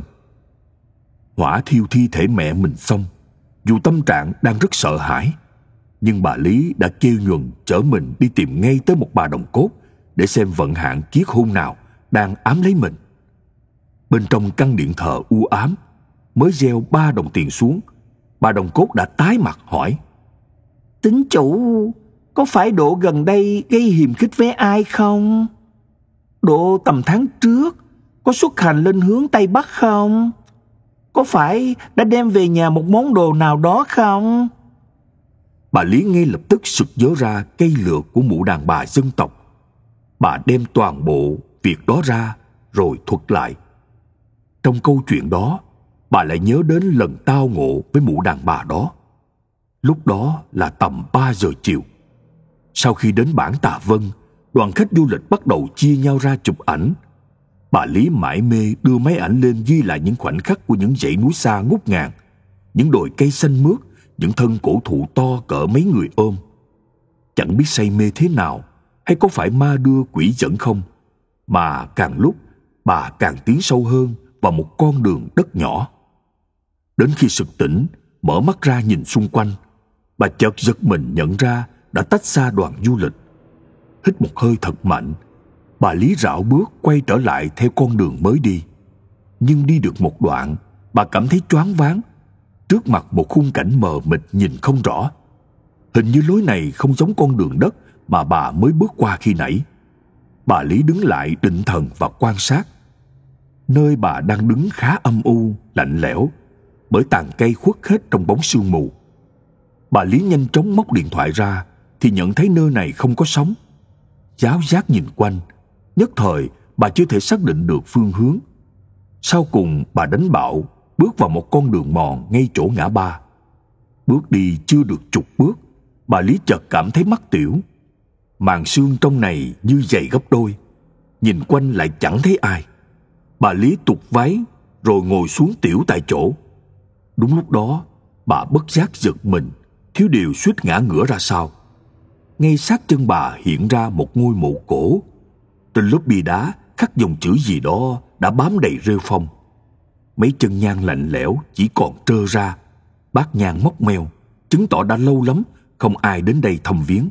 Hỏa thiêu thi thể mẹ mình xong, dù tâm trạng đang rất sợ hãi, nhưng bà Lý đã kêu Nhuần chở mình đi tìm ngay tới một bà đồng cốt để xem vận hạn kiết hôn nào đang ám lấy mình. Bên trong căn điện thờ u ám, mới gieo 3 đồng tiền xuống, bà đồng cốt đã tái mặt hỏi: Tín chủ, có phải độ gần đây gây hiềm khích với ai không? Độ tầm tháng trước có xuất hành lên hướng Tây Bắc không? Có phải đã đem về nhà một món đồ nào đó không? Bà Lý ngay lập tức sực nhớ ra cây lược của mụ đàn bà dân tộc. Bà đem toàn bộ việc đó ra rồi thuật lại. Trong câu chuyện đó, bà lại nhớ đến lần tao ngộ với mụ đàn bà đó. Lúc đó là tầm 3 giờ chiều. Sau khi đến bản Tà Vân, đoàn khách du lịch bắt đầu chia nhau ra chụp ảnh. Bà Lý mải mê đưa máy ảnh lên ghi lại những khoảnh khắc của những dãy núi xa ngút ngàn, những đồi cây xanh mướt, những thân cổ thụ to cỡ mấy người ôm. Chẳng biết say mê thế nào, hay có phải ma đưa quỷ dẫn không, mà càng lúc bà càng tiến sâu hơn vào một con đường đất nhỏ. Đến khi sực tỉnh, mở mắt ra nhìn xung quanh, bà chợt giật mình nhận ra đã tách xa đoàn du lịch. Hít một hơi thật mạnh, bà Lý rảo bước quay trở lại theo con đường mới đi. Nhưng đi được một đoạn, bà cảm thấy choáng váng. Trước mặt một khung cảnh mờ mịt nhìn không rõ. Hình như lối này không giống con đường đất mà bà mới bước qua khi nãy. Bà Lý đứng lại định thần và quan sát. Nơi bà đang đứng khá âm u, lạnh lẽo, bởi tàn cây khuất hết trong bóng sương mù. Bà Lý nhanh chóng móc điện thoại ra thì nhận thấy nơi này không có sóng. Giáo giác nhìn quanh, nhất thời bà chưa thể xác định được phương hướng. Sau cùng bà đánh bạo, bước vào một con đường mòn ngay chỗ ngã ba. Bước đi chưa được chục bước, bà Lý chợt cảm thấy mắc tiểu, Màn sương trong này như dày gấp đôi. Nhìn quanh lại chẳng thấy ai. Bà Lý tuột váy rồi ngồi xuống tiểu tại chỗ. Đúng lúc đó, bà bất giác giật mình, thiếu điều suýt ngã ngửa ra sau. Ngay sát chân bà hiện ra một ngôi mộ cổ. Trên lớp bia đá khắc dòng chữ gì đó đã bám đầy rêu phong. Mấy chân nhang lạnh lẽo chỉ còn trơ ra, bát nhang mốc meo, chứng tỏ đã lâu lắm không ai đến đây thăm viếng.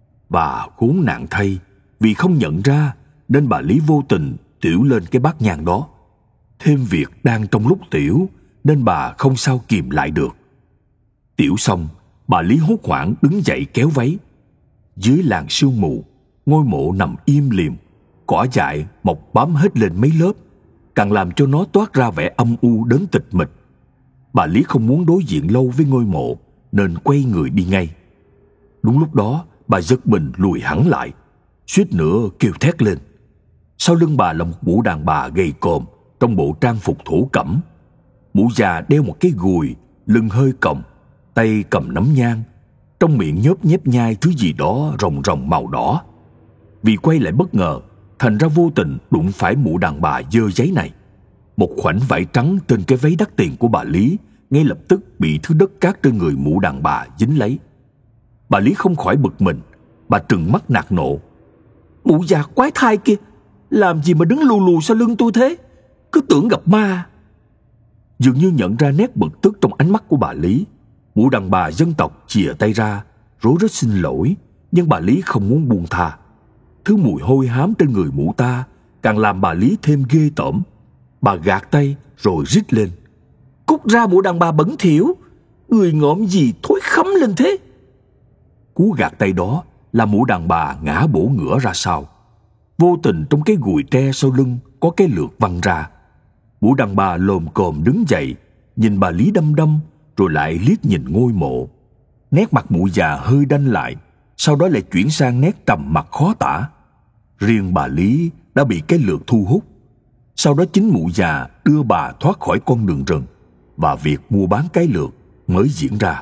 Và khốn nạn thay, vì không nhận ra nên bà Lý vô tình tiểu lên cái bát nhang đó. Thêm việc đang trong lúc tiểu nên bà không sao kìm lại được. Tiểu xong, bà Lý hốt hoảng đứng dậy kéo váy. Dưới làn sương mù, ngôi mộ nằm im lìm, cỏ dại mọc bám hết lên mấy lớp, càng làm cho nó toát ra vẻ âm u đớn tịch mịch. Bà Lý không muốn đối diện lâu với ngôi mộ nên quay người đi ngay. Đúng lúc đó, bà giật mình lùi hẳn lại, suýt nữa kêu thét lên. Sau lưng bà là một mụ đàn bà gầy còm trong bộ trang phục thổ cẩm. Mụ già đeo một cái gùi, lưng hơi còng, tay cầm nắm nhang, trong miệng nhớp nhép nhai thứ gì đó rồng rồng màu đỏ. Vì quay lại bất ngờ, thành ra vô tình đụng phải mụ đàn bà dơ giấy này. Một khoảnh vải trắng trên cái váy đắt tiền của bà Lý ngay lập tức bị thứ đất cát trên người mụ đàn bà dính lấy. Bà Lý không khỏi bực mình, bà trừng mắt nạt nộ. Mụ già quái thai kia, làm gì mà đứng lù lù sau lưng tôi thế? Cứ tưởng gặp ma. Dường như nhận ra nét bực tức trong ánh mắt của bà Lý, mụ đàn bà dân tộc chìa tay ra, rối rít xin lỗi, nhưng bà Lý không muốn buông tha. Thứ mùi hôi hám trên người mụ ta càng làm bà Lý thêm ghê tởm. Bà gạt tay rồi rít lên. Cút ra mụ đàn bà bẩn thỉu, người ngộm gì thối khấm lên thế? Cú gạt tay đó là mụ đàn bà ngã bổ ngửa ra sau. Vô tình trong cái gùi tre sau lưng có cái lược văng ra. Mụ đàn bà lồm cồm đứng dậy, nhìn bà Lý đăm đăm, rồi lại liếc nhìn ngôi mộ. Nét mặt mụ già hơi đanh lại, sau đó lại chuyển sang nét trầm mặc khó tả. Riêng bà Lý đã bị cái lược thu hút. Sau đó chính mụ già đưa bà thoát khỏi con đường rừng, và việc mua bán cái lược mới diễn ra.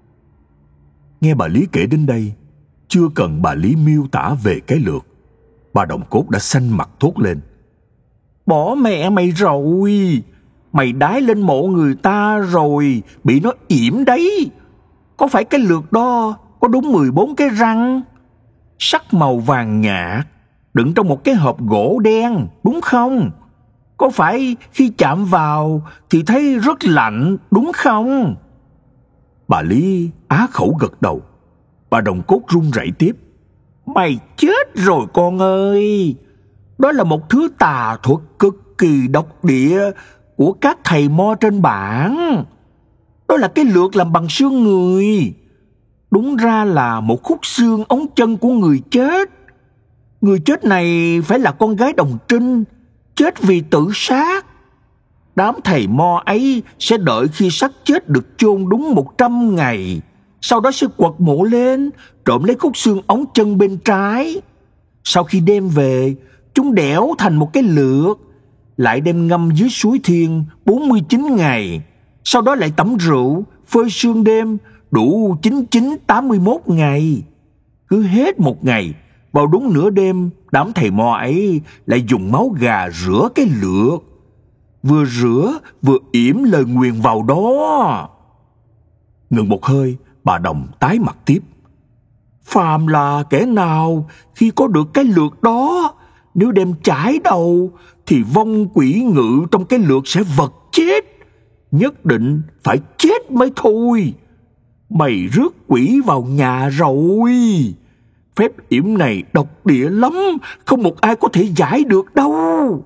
Nghe bà Lý kể đến đây, chưa cần bà Lý miêu tả về cái lược, bà Đồng Cốt đã xanh mặt thốt lên. Bỏ mẹ mày rồi, mày đái lên mộ người ta rồi, bị nó yểm đấy. Có phải cái lược đó có đúng 14 cái răng, sắc màu vàng nhạt, đựng trong một cái hộp gỗ đen, đúng không? Có phải khi chạm vào thì thấy rất lạnh, đúng không? Bà Lý á khẩu gật đầu. Bà Đồng Cốt run rẩy tiếp. Mày chết rồi con ơi. Đó là một thứ tà thuật cực kỳ độc địa của các thầy mo trên bản. Đó là cái lược làm bằng xương người. Đúng ra là một khúc xương ống chân của người chết. Người chết này phải là con gái Đồng Trinh, chết vì tự sát. Đám thầy mo ấy sẽ đợi khi xác chết được chôn đúng 100 ngày, sau đó sẽ quật mộ lên, trộm lấy khúc xương ống chân bên trái. Sau khi đem về, chúng đẽo thành một cái lược, lại đem ngâm dưới suối Thiên 49 ngày, sau đó lại tẩm rượu, phơi sương đêm, đủ 9981 ngày. Cứ hết một ngày, vào đúng nửa đêm, đám thầy mo ấy lại dùng máu gà rửa cái lược. Vừa rửa vừa yểm lời nguyền vào đó. Ngừng một hơi, bà Đồng tái mặt tiếp. Phàm là kẻ nào khi có được cái lược đó, nếu đem chải đầu thì vong quỷ ngự trong cái lược sẽ vật chết. Nhất định phải chết mới thôi. Mày rước quỷ vào nhà rồi. Phép yểm này độc địa lắm, không một ai có thể giải được đâu.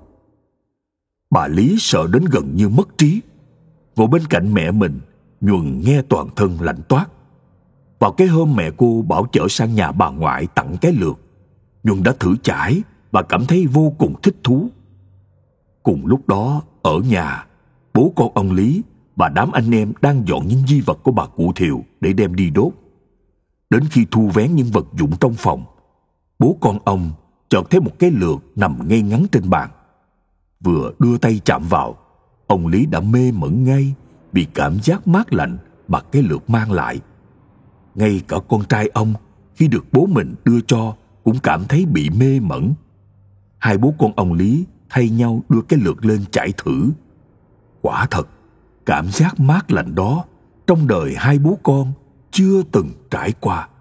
Bà Lý sợ đến gần như mất trí. Ngồi bên cạnh mẹ mình, Nhuần nghe toàn thân lạnh toát. Vào cái hôm mẹ cô bảo chở sang nhà bà ngoại tặng cái lược, Nhuần đã thử chải và cảm thấy vô cùng thích thú. Cùng lúc đó, ở nhà, bố con ông Lý và đám anh em đang dọn những di vật của bà cụ Thiều để đem đi đốt. Đến khi thu vén những vật dụng trong phòng, bố con ông chợt thấy một cái lược nằm ngay ngắn trên bàn. Vừa đưa tay chạm vào, ông Lý đã mê mẩn ngay vì cảm giác mát lạnh mà cái lược mang lại. Ngay cả con trai ông, khi được bố mình đưa cho, cũng cảm thấy bị mê mẩn. Hai bố con ông Lý thay nhau đưa cái lược lên trải thử. Quả thật, cảm giác mát lạnh đó trong đời hai bố con chưa từng trải qua.